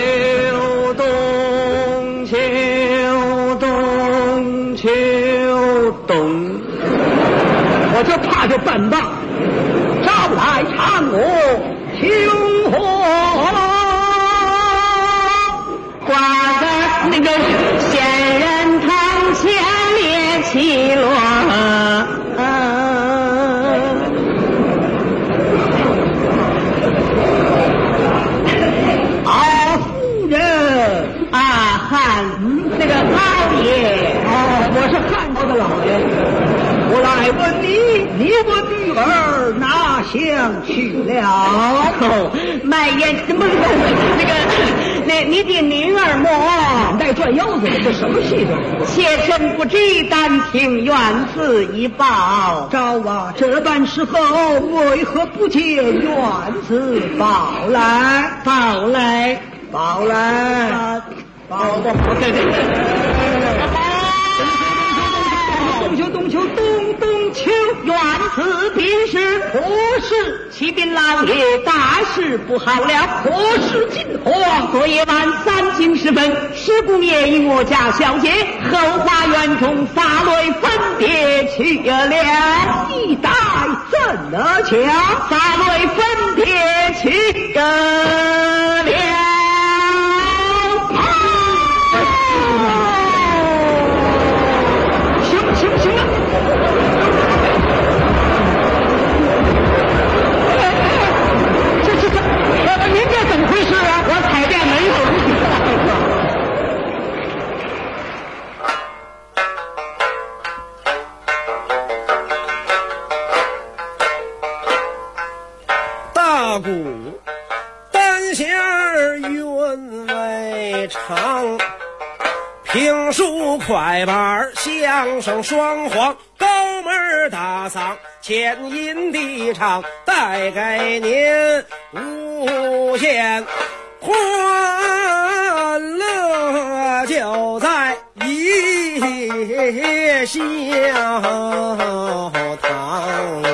Speaker 9: 秋冬，我就怕这半棒，招来嫦娥雄火，挂在那个仙人堂前。 那个老爷，
Speaker 10: 我是汉朝的老爷。我来问你，你我女儿哪乡去了？
Speaker 9: 卖烟什么？你的女儿么？
Speaker 10: 带转腰子的，这什么戏这？
Speaker 9: 妾身不知，但听院子一报。
Speaker 10: 赵啊，这般时候为何不见院子报来？
Speaker 9: 报来，
Speaker 10: 报来，报的不对。冬秋，冬秋，
Speaker 9: 院子便是何事？启禀老爷，大事不好了！
Speaker 10: 何事尽慌？
Speaker 9: 昨夜晚3更时分，施公爷与我家小姐后花园中洒泪分别去了。
Speaker 10: 一代怎么讲？
Speaker 9: 洒泪分别去了。
Speaker 10: 行了。您这怎么回事啊？
Speaker 9: 我踩在门上。
Speaker 17: 大鼓单弦韵味长，评书快板相声双簧，高门大嗓前音低唱，带给您无限欢乐，就在一笑堂。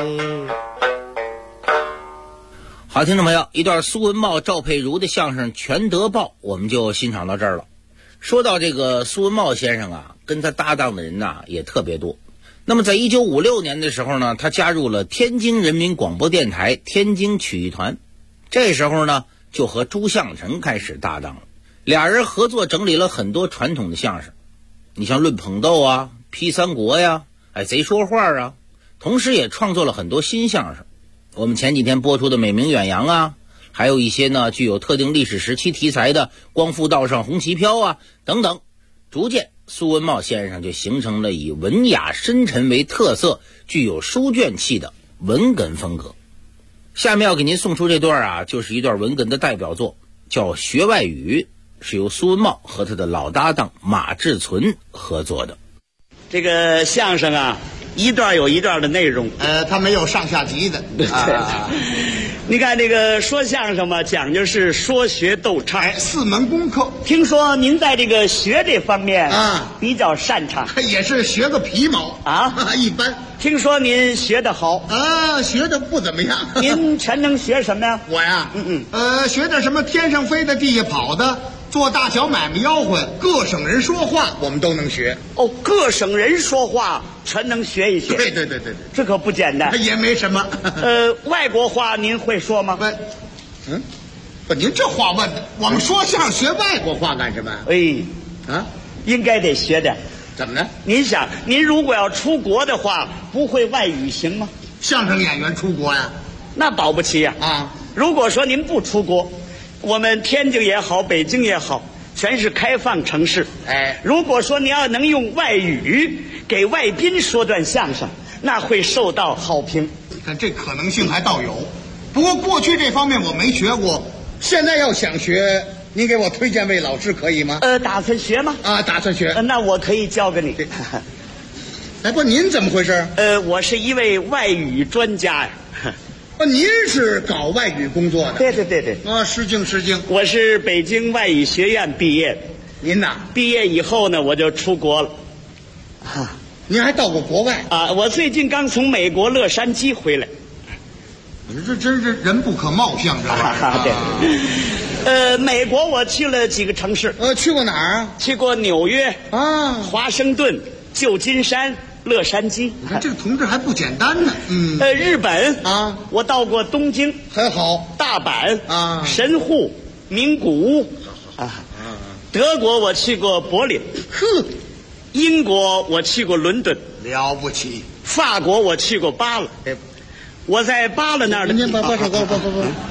Speaker 8: 好，听众朋友，一段苏文茂、赵佩茹的相声《全德报》，我们就欣赏到这儿了。说到这个苏文茂先生啊，跟他搭档的人呐也特别多。那么在1956年的时候呢，他加入了天津人民广播电台天津曲艺团，这时候呢就和朱向臣开始搭档了。俩人合作整理了很多传统的相声，你像论捧逗啊、批三国呀、贼说话啊，同时也创作了很多新相声。我们前几天播出的美名远扬啊，还有一些呢具有特定历史时期题材的光复道上红旗飘啊等等，逐渐苏文茂先生就形成了以文雅深沉为特色，具有书卷气的文哏风格。下面要给您送出这段啊，就是一段文哏的代表作，叫《学外语》，是由苏文茂和他的老搭档马志存合作的。
Speaker 18: 这个相声啊，一段有一段的内容，
Speaker 15: 他没有上下集的。
Speaker 18: 对，你看这个说相声嘛，讲究是说学逗唱
Speaker 15: ，4门功课。
Speaker 18: 听说您在这个学这方面啊比较擅长，
Speaker 15: 也是学个皮毛
Speaker 18: 啊，
Speaker 15: 一般。
Speaker 18: 听说您学得好
Speaker 15: 啊，学得不怎么样。
Speaker 18: 您全能学什么呀？
Speaker 15: 我呀，学点什么天上飞的、地下跑的。做大小买卖吆喝，各省人说话我们都能学。
Speaker 18: 哦，各省人说话全能学一学。
Speaker 15: 对，
Speaker 18: 这可不简单。
Speaker 15: 也没什么。
Speaker 18: 外国话您会说吗？
Speaker 15: 不，您这话问的，我们说相声学外国话干什么？
Speaker 18: 应该得学点。
Speaker 15: 怎么呢？
Speaker 18: 您想，您如果要出国的话，不会外语行吗？
Speaker 15: 相声演员出国呀？
Speaker 18: 那保不齐呀。如果说您不出国，我们天津也好，北京也好，全是开放城市。如果说您要能用外语给外宾说段相声，那会受到好评。
Speaker 15: 你看这可能性还倒有，不过过去这方面我没学过，现在要想学，您给我推荐位老师可以吗？
Speaker 18: 打算学吗？
Speaker 15: 打算学。
Speaker 18: 那我可以教给你。
Speaker 15: 不，您怎么回事？
Speaker 18: 我是一位外语专家呀。
Speaker 15: 您是搞外语工作的？
Speaker 18: 对。
Speaker 15: 失敬。
Speaker 18: 我是北京外语学院毕业。
Speaker 15: 您呐？
Speaker 18: 毕业以后呢，我就出国了。
Speaker 15: 您还到过国外？
Speaker 18: 我最近刚从美国洛杉矶回来。
Speaker 15: 你这真是人不可貌相，这玩意儿。
Speaker 18: 对。美国我去了几个城市。
Speaker 15: 去过哪儿啊？
Speaker 18: 去过纽约华盛顿、旧金山、洛杉矶。
Speaker 15: 你看这个同志还不简单呢。
Speaker 18: 日本我到过东京，
Speaker 15: 很好。
Speaker 18: 大阪神户、名古屋德国我去过柏林。英国我去过伦敦。
Speaker 15: 了不起。
Speaker 18: 法国我去过巴勒。我在巴勒那儿的。
Speaker 15: 您把手给我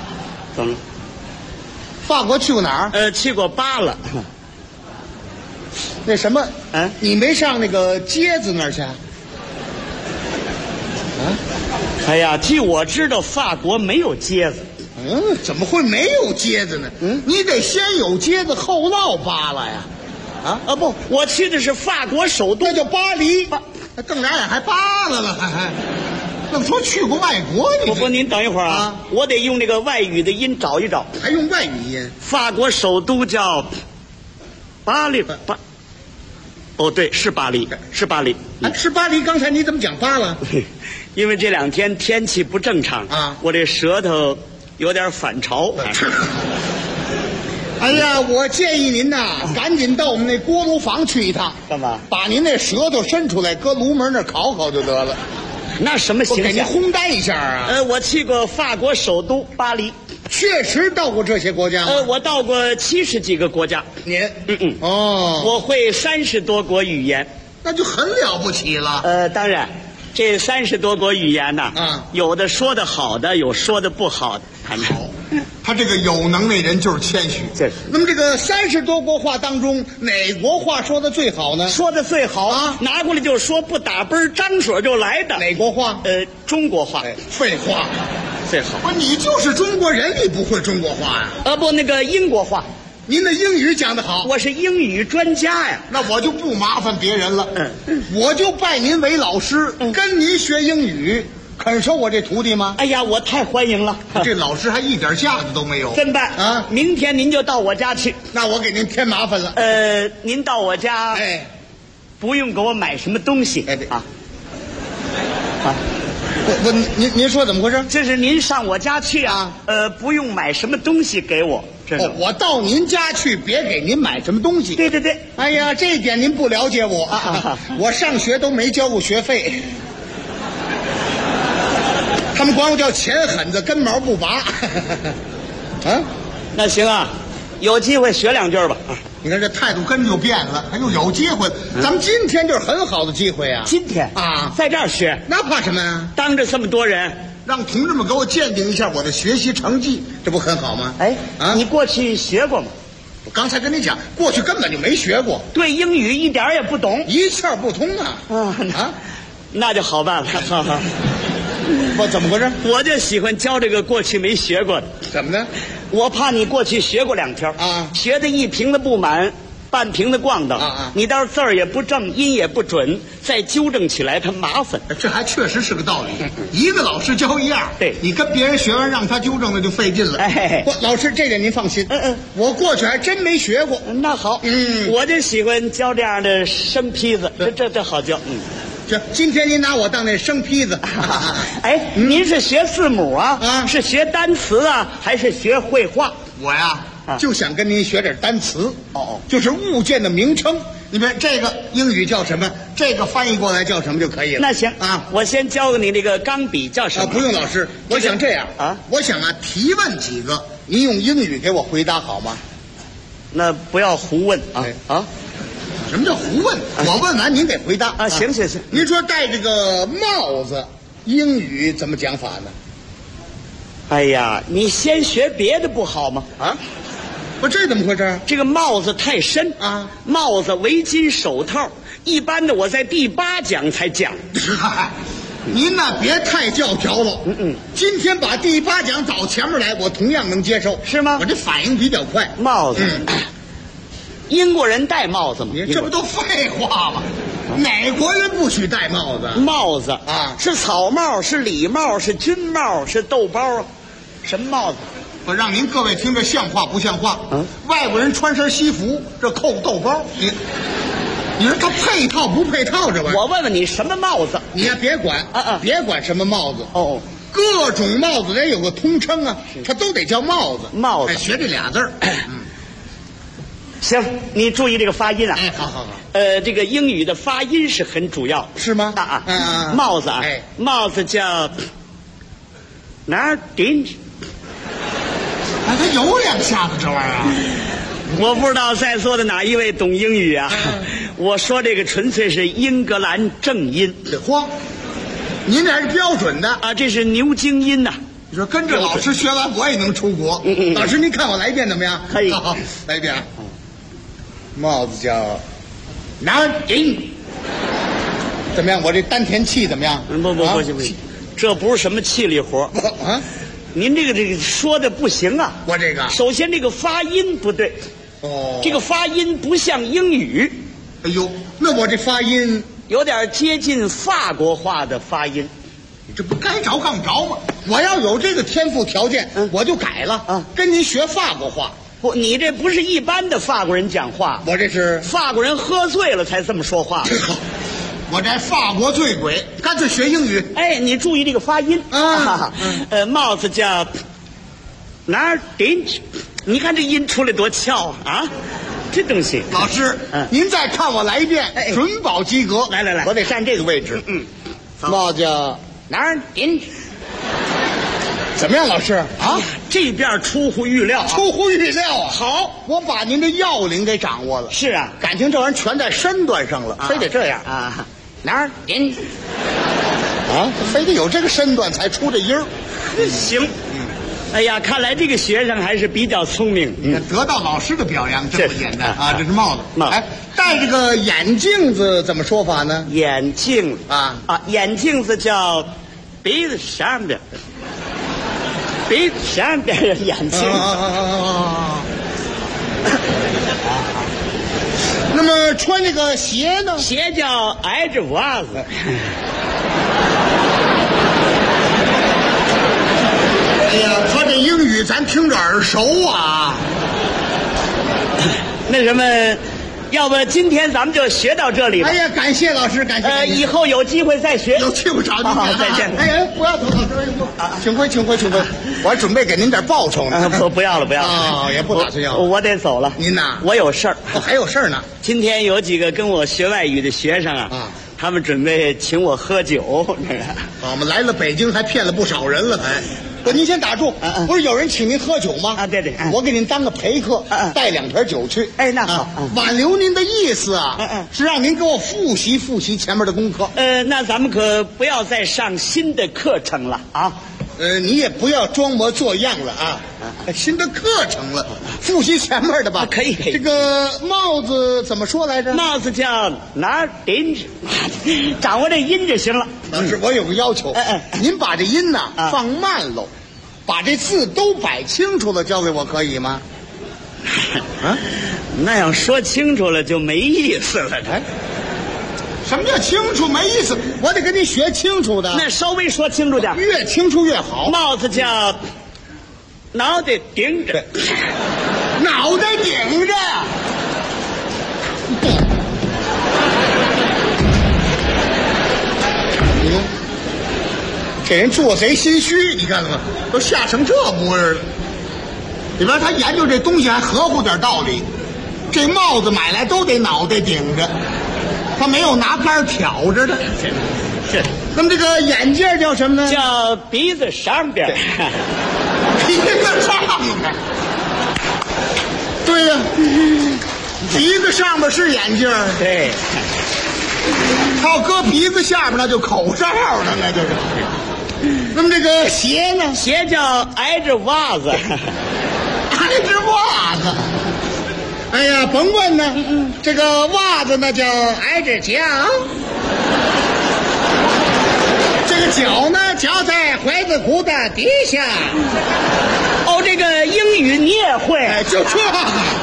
Speaker 15: 怎么了？法国去过哪儿？
Speaker 18: 去过巴勒。
Speaker 15: 那什么，你没上那个街子那儿去？
Speaker 18: 哎呀，据我知道，法国没有街子。
Speaker 15: 怎么会没有街子呢？你得先有街子，后落巴拉呀。
Speaker 18: 不，我去的是法国首都，
Speaker 15: 那叫巴黎。更俩眼还扒拉了，还怎么说去过外国？
Speaker 18: 不，您等一会儿啊，我得用那个外语的音找一找。
Speaker 15: 还用外语音？
Speaker 18: 法国首都叫巴黎巴。哦，对，是巴黎，是巴黎，
Speaker 15: 是巴黎。刚才你怎么讲巴了？
Speaker 18: 因为这2天天气不正常我这舌头有点反潮。
Speaker 15: 哎呀，我建议您呐，赶紧到我们那锅炉房去一趟。
Speaker 18: 干嘛？
Speaker 15: 把您那舌头伸出来，搁炉门那烤烤就得了。
Speaker 18: 那什么形象？
Speaker 15: 给您烘干一下啊。
Speaker 18: 我去过法国首都巴黎，
Speaker 15: 确实到过这些国家吗？
Speaker 18: 我到过70几个国家。
Speaker 15: 您？
Speaker 18: 我会30多国语言，
Speaker 15: 那就很了不起了。
Speaker 18: 当然，这30多国语言呐，有的说的好的，有说的不好的。
Speaker 15: 好，他这个有能耐人就是谦虚。那么这个30多国话当中，哪国话说的最好呢？
Speaker 18: 说的最好拿过来就说，不打奔张水就来的。
Speaker 15: 哪国话？
Speaker 18: 中国话。
Speaker 15: 废话，
Speaker 18: 最好。
Speaker 15: 不，你就是中国人，你不会中国话呀？
Speaker 18: 不，那个英国话。
Speaker 15: 您的英语讲得好，
Speaker 18: 我是英语专家呀。
Speaker 15: 那我就不麻烦别人了，我就拜您为老师，跟您学英语。肯收我这徒弟吗？
Speaker 18: 哎呀，我太欢迎了。
Speaker 15: 这老师还一点架子都没有。
Speaker 18: 真办啊！明天您就到我家去。
Speaker 15: 那我给您添麻烦了。
Speaker 18: 您到我家，不用给我买什么东西。
Speaker 15: 您说怎么回事？
Speaker 18: 这是您上我家去啊，不用买什么东西给我。
Speaker 15: 我到您家去，别给您买什么东西。
Speaker 18: 对对对。
Speaker 15: 哎呀，这一点您不了解我我上学都没交过学费。他们管我叫钱狠子，根毛不拔。
Speaker 18: 那行啊，有机会学2句吧。
Speaker 15: 你看这态度跟着就变了，还又有机会。咱们今天就是很好的机会啊！
Speaker 18: 今天在这儿学，
Speaker 15: 那怕什么呀？
Speaker 18: 当着这么多人，
Speaker 15: 让同志们给我鉴定一下我的学习成绩，这不很好吗？
Speaker 18: 你过去学过吗？
Speaker 15: 我刚才跟你讲，过去根本就没学过，
Speaker 18: 对英语一点也不懂，
Speaker 15: 一窍不通
Speaker 18: 那就好办了。
Speaker 15: 我怎么回事？
Speaker 18: 我就喜欢教这个过去没学过的。
Speaker 15: 怎么呢？
Speaker 18: 我怕你过去学过2天学的一瓶子不满，半瓶子咣当你到时候字儿也不正，音也不准，再纠正起来它麻烦。
Speaker 15: 这还确实是个道理。一个老师教一样，
Speaker 18: 对，
Speaker 15: 你跟别人学完让他纠正了就费劲了。老师这点您放心。我过去还真没学过。
Speaker 18: 那好，我就喜欢教这样的生坯子，这好教。
Speaker 15: 行，今天您拿我当那生坯子。
Speaker 18: 您是学字母是学单词还是学绘画？
Speaker 15: 我呀，就想跟您学点单词。就是物件的名称。你别这个英语叫什么，这个翻译过来叫什么就可以了。
Speaker 18: 那行我先教给你这个钢笔叫什么。
Speaker 15: 不用老师，我想这样我想提问几个，您用英语给我回答好吗？
Speaker 18: 那不要胡问
Speaker 15: 什么叫胡问？我问完您得回答
Speaker 18: 行。
Speaker 15: 您说戴这个帽子，英语怎么讲法呢？
Speaker 18: 哎呀，你先学别的不好吗？
Speaker 15: 不，这怎么回事？
Speaker 18: 这个帽子太深帽子、围巾、手套，一般的我在第8讲才讲。
Speaker 15: 您呐，别太教条了。今天把第8讲找前面来，我同样能接受。
Speaker 18: 是吗？
Speaker 15: 我这反应比较快。
Speaker 18: 帽子。英国人戴帽子吗？
Speaker 15: 这不都废话吗？哪国人不许戴帽子？
Speaker 18: 帽子是草帽，是礼帽，是军帽，是豆包什么帽子？
Speaker 15: 我让您各位听着像话不像话？外国人穿身西服，这扣豆包，你说他配套不配套？这玩意儿，
Speaker 18: 我问问你什么帽子？
Speaker 15: 你呀别管别管什么帽子各种帽子得有个通称它都得叫帽子。
Speaker 18: 帽子
Speaker 15: 学这俩字儿。
Speaker 18: 行，你注意这个发音
Speaker 15: 好。
Speaker 18: 这个英语的发音是很主要，
Speaker 15: 是吗？
Speaker 18: 帽子帽子叫哪儿顶？
Speaker 15: 他有2下子这玩意儿
Speaker 18: 我不知道在座的哪一位懂英语我说这个纯粹是英格兰正音。
Speaker 15: 您这还是标准的
Speaker 18: 这是牛津音呐。
Speaker 15: 你说跟着老师学完，我也能出国。老师，您看我来一遍怎么样？
Speaker 18: 可以。
Speaker 15: 好，来一遍帽子叫南京。怎么样？我这丹田气怎么样？
Speaker 18: 不行，这不是什么气力活啊！您这个说的不行啊！
Speaker 15: 我这个
Speaker 18: 首先这个发音不对，这个发音不像英语。
Speaker 15: 哎呦，那我这发音
Speaker 18: 有点接近法国话的发音。
Speaker 15: 你这不该着杠着吗？我要有这个天赋条件，我就改了啊，跟您学法国话。
Speaker 18: 不，你这不是一般的法国人讲话，
Speaker 15: 我这是
Speaker 18: 法国人喝醉了才这么说话。
Speaker 15: 我这法国醉鬼，干脆学英语。
Speaker 18: 哎，你注意这个发音啊！帽子叫哪儿顶？你看这音出来多翘啊！这东西，
Speaker 15: 老师，您再看我来一遍，准保及格。
Speaker 18: 来，
Speaker 15: 我得站这个位置。帽子
Speaker 18: 哪儿顶？
Speaker 15: 怎么样，老师啊？
Speaker 18: 这边出乎预料，
Speaker 15: 出乎预料啊！
Speaker 18: 好，
Speaker 15: 我把您的要领给掌握了。
Speaker 18: 是啊，
Speaker 15: 感情这玩意儿全在身段上了，非得这样
Speaker 18: 啊？哪儿顶？
Speaker 15: 啊，非得有这个身段才出这音儿。
Speaker 18: 行。哎呀，看来这个学生还是比较聪明。
Speaker 15: 得到老师的表扬真不简单啊！这是帽子。哎，戴这个眼镜子怎么说法呢？
Speaker 18: 眼镜眼镜子叫鼻子上边，鼻子上边的眼镜。
Speaker 15: 那么穿这个鞋呢？
Speaker 18: 鞋叫挨着袜子。
Speaker 15: 哎呀，他这英语咱听着耳熟啊。
Speaker 18: 那什么，要不今天咱们就学到这里吧。
Speaker 15: 哎呀，感谢老师，感谢。
Speaker 18: 以后有机会再学。
Speaker 15: 有机会找您。
Speaker 18: 好，再见。
Speaker 15: 哎，不要走，老师，请回。我还准备给您点报酬呢。
Speaker 18: 不要了。
Speaker 15: 啊，也不打算要。我
Speaker 18: 得走了。
Speaker 15: 您呐，
Speaker 18: 我有事儿。
Speaker 15: 还有事儿呢。
Speaker 18: 今天有几个跟我学外语的学生啊，他们准备请我喝酒。
Speaker 15: 我们来了北京，还骗了不少人了。哎。不，您先打住。不是有人请您喝酒吗？
Speaker 18: 啊，对，
Speaker 15: 我给您当个陪客，带2瓶酒去。
Speaker 18: 哎，那好，
Speaker 15: 挽留您的意思啊，是让您给我复习前面的功课。
Speaker 18: 那咱们可不要再上新的课程了啊。
Speaker 15: 你也不要装模作样了啊。新的课程了，复习前面的吧。
Speaker 18: 可以。
Speaker 15: 这个帽子怎么说来着？
Speaker 18: 帽子叫哪儿顶？掌握这音就行了。
Speaker 15: 老师，我有个要求，您把这音呐放慢喽，把这字都摆清楚了，交给我可以吗？
Speaker 18: 那样说清楚了就没意思了。
Speaker 15: 什么叫清楚没意思？我得跟你学清楚的。
Speaker 18: 那稍微说清楚点，
Speaker 15: 越清楚越好。
Speaker 18: 帽子叫脑袋顶着，
Speaker 15: 脑袋顶着。给人做贼心虚，你看了吗？都吓成这模样了。里边他研究这东西还合乎点道理。这帽子买来都得脑袋顶着，他没有拿杆挑着的。
Speaker 18: 是。
Speaker 15: 那么这个眼镜叫什么呢？
Speaker 18: 叫鼻子上边。
Speaker 15: 鼻子上边。对呀，鼻子上边是眼镜。
Speaker 18: 对。
Speaker 15: 他要搁鼻子下边，那就口罩了，那就是。那么这个鞋呢？
Speaker 18: 鞋叫挨着袜子。
Speaker 15: 挨着袜子。哎呀，甭问呢，这个袜子那叫挨着脚。这个脚呢，脚在踝子骨的底下。
Speaker 18: 哦，这个英语你也会？
Speaker 15: 哎，就这个。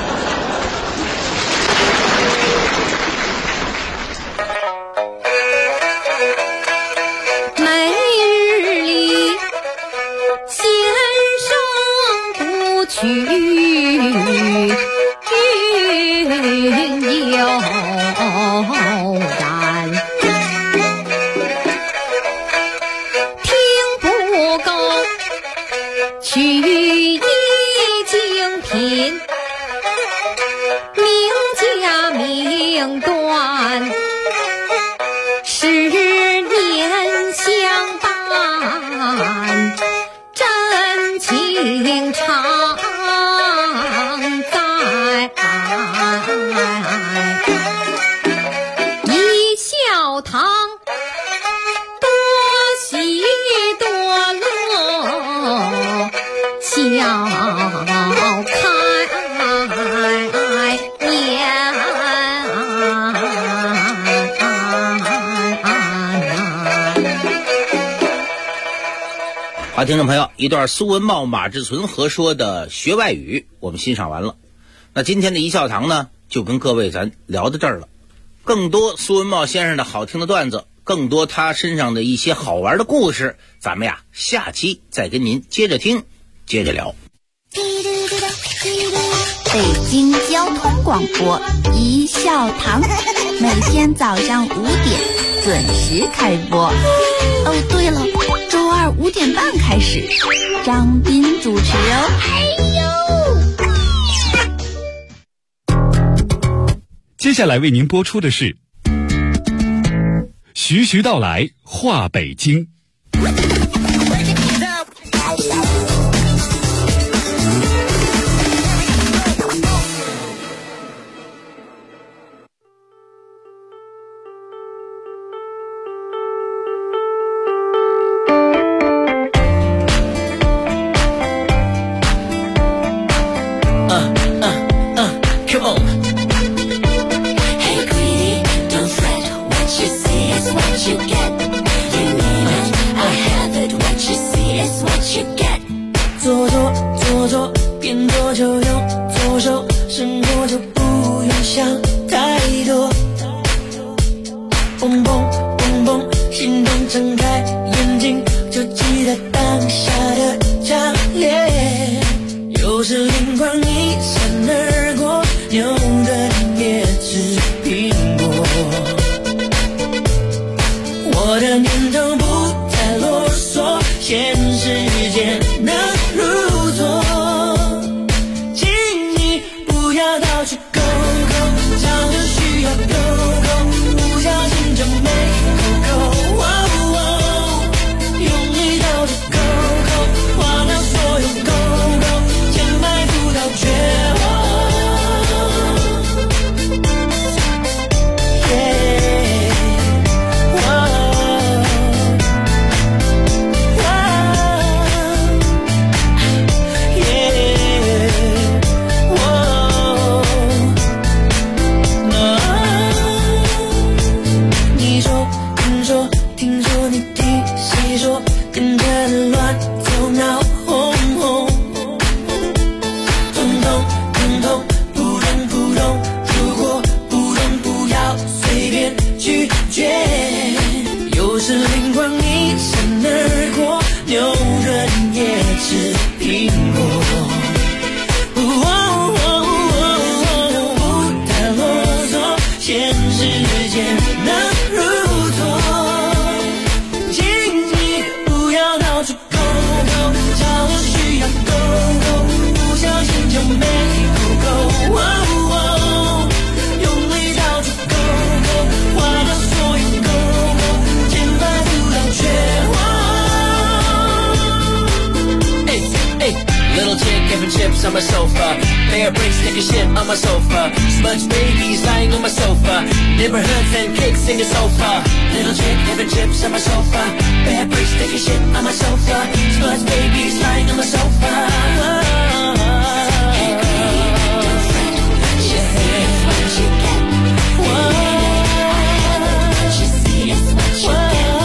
Speaker 19: 去云悠然，听不够曲艺精品，名家名断，十年相伴，真情长。
Speaker 8: 好，听众朋友，一段苏文茂、马志存合说的学外语我们欣赏完了。那今天的一笑堂呢，就跟各位咱聊到这儿了。更多苏文茂先生的好听的段子，更多他身上的一些好玩的故事，咱们呀下期再跟您接着听接着聊。
Speaker 4: 北京交通广播一笑堂，每天早上5点准时开播。哦，对了，周二5点半开始，张斌主持哦。
Speaker 13: 接下来为您播出的是徐徐道来话北京。
Speaker 20: Come on. Hey, greedy, don't fret. What you see is what you get. You need it, I have it. What you see is what you get. 做做，变多就用左手，生活就不用想太多。蹦蹦蹦蹦，心动睁开眼睛，就记得当下的强烈。有时灵光一闪而过，牛人也吃苹果。我的念头不太啰嗦，现实间能如昨。请你不要到处勾勾，找就需要勾勾，不小心就没勾勾。用力到处勾勾，忘了所有勾勾，填埋不到绝望。 On my sofa, bear bricks, take a shit on my sofa. Smudge babies lying on my sofa. Neighborhoods and cakes in the sofa. Little chick having chips on my sofa. Bear bricks, take a shit on my sofa. Smudge babies lying on my sofa. Hey, don't fret. What you see is what you get. What you see is what you get.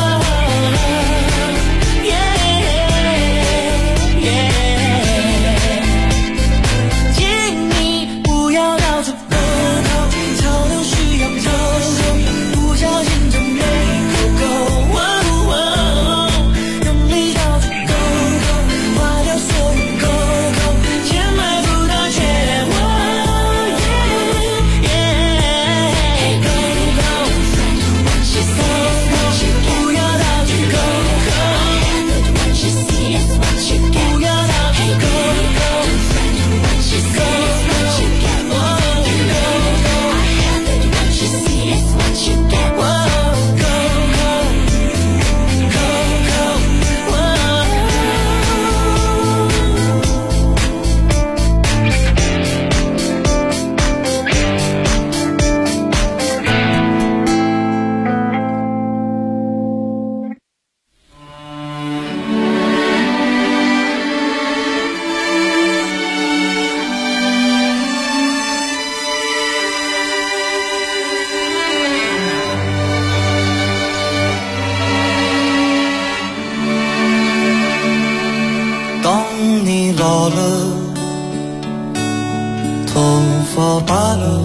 Speaker 6: 发罢了，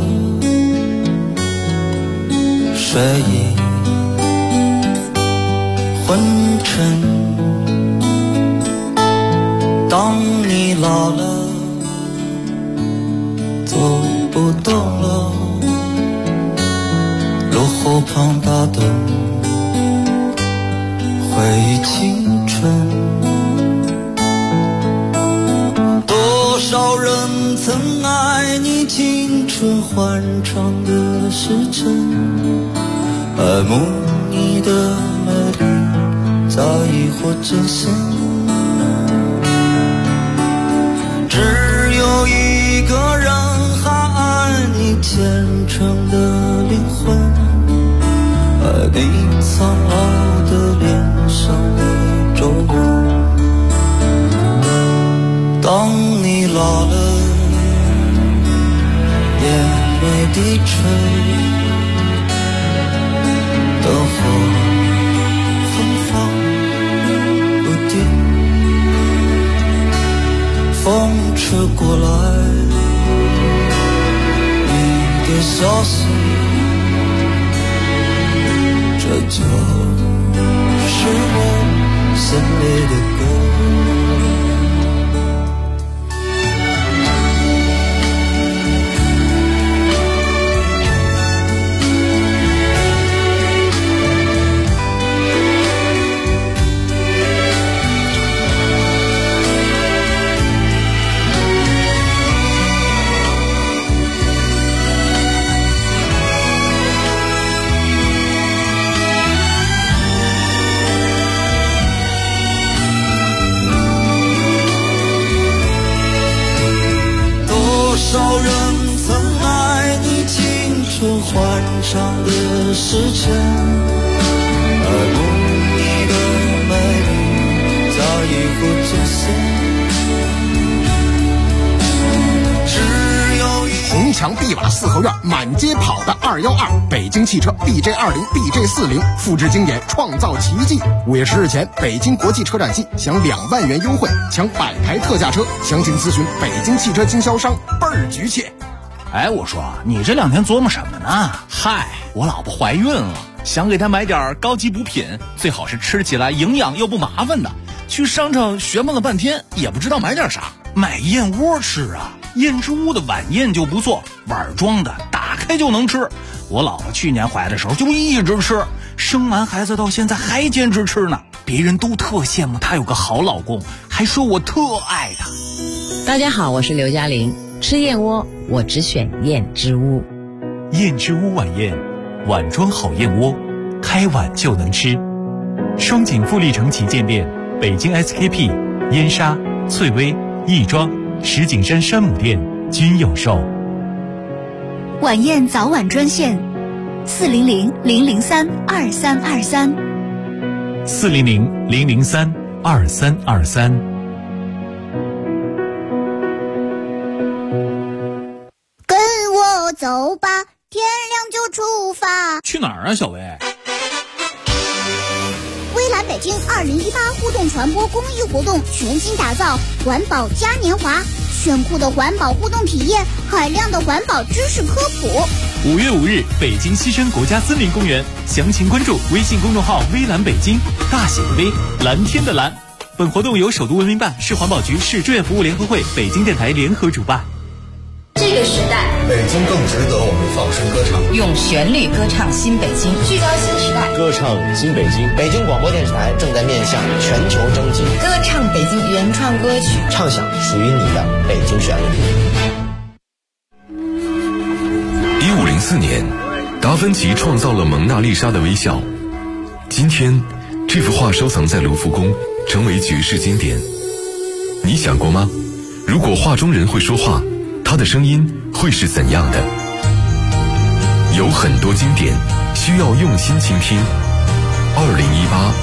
Speaker 6: 睡意昏沉。当你老了，走不动了，落后庞大的回忆青春。多少人曾爱你青春欢畅的时辰，爱慕你的美丽，早已或真心。只有一个人还爱你虔诚的灵魂，爱你苍老的脸上的皱纹。当你老了，眼泪低垂，灯火芬芳不定，风吹过来，你的消息，这就是我心里的歌。多少人曾爱你青春欢畅的时辰，爱慕你的美丽，早已不真心。
Speaker 21: 红墙碧瓦四合院，满街跑的212，北京汽车 BJ20、BJ40，复制经典，创造奇迹。5月10日前，北京国际车展季享2万元优惠，抢100台特价车，详情咨询北京汽车经销商，倍儿局气。
Speaker 7: 哎，我说你这2天琢磨什么呢？嗨，我老婆怀孕了，想给她买点高级补品，最好是吃起来营养又不麻烦的。去商场询问了半天，也不知道买点啥，买燕窝吃啊。燕之屋的晚宴就不错，碗装的，打开就能吃。我老婆去年怀的时候就一直吃，生完孩子到现在还坚持吃呢。别人都特羡慕她有个好老公，还说我特爱她。
Speaker 22: 大家好，我是刘嘉玲。吃燕窝我只选燕之屋。
Speaker 13: 燕之屋晚宴，碗装好燕窝，开碗就能吃。双井富力城旗舰店、北京 SKP、燕莎、翠微、亦庄、石景山山姆店均有售。
Speaker 4: 晚宴早晚专线400-003-2323
Speaker 13: 400-003-2323。
Speaker 23: 跟我走吧，天亮就出发。
Speaker 7: 去哪儿啊，小薇？
Speaker 23: 微蓝北京2018互动传播公益活动全新打造，环保嘉年华，炫酷的环保互动体验，海量的环保知识科普。
Speaker 13: 5月5日，北京西山国家森林公园，详情关注微信公众号微蓝北京，大写的微，蓝天的蓝。本活动由首都文明办、市环保局、市志愿服务联合会、北京电台联合主办。
Speaker 14: 这个时代，
Speaker 24: 北京更值得我们放声歌唱，
Speaker 14: 用旋律歌唱新北京，聚焦新时代，
Speaker 16: 歌唱新北京。北京广播电视台正在面向全球征集，
Speaker 14: 歌唱北京原创歌曲，
Speaker 16: 唱响属于你的北京旋律。
Speaker 3: 1504年，达芬奇创造了蒙娜丽莎的微笑。今天，这幅画收藏在卢浮宫，成为绝世经典。你想过吗？如果画中人会说话，他的声音会是怎样的？有很多经典需要用心倾听。2018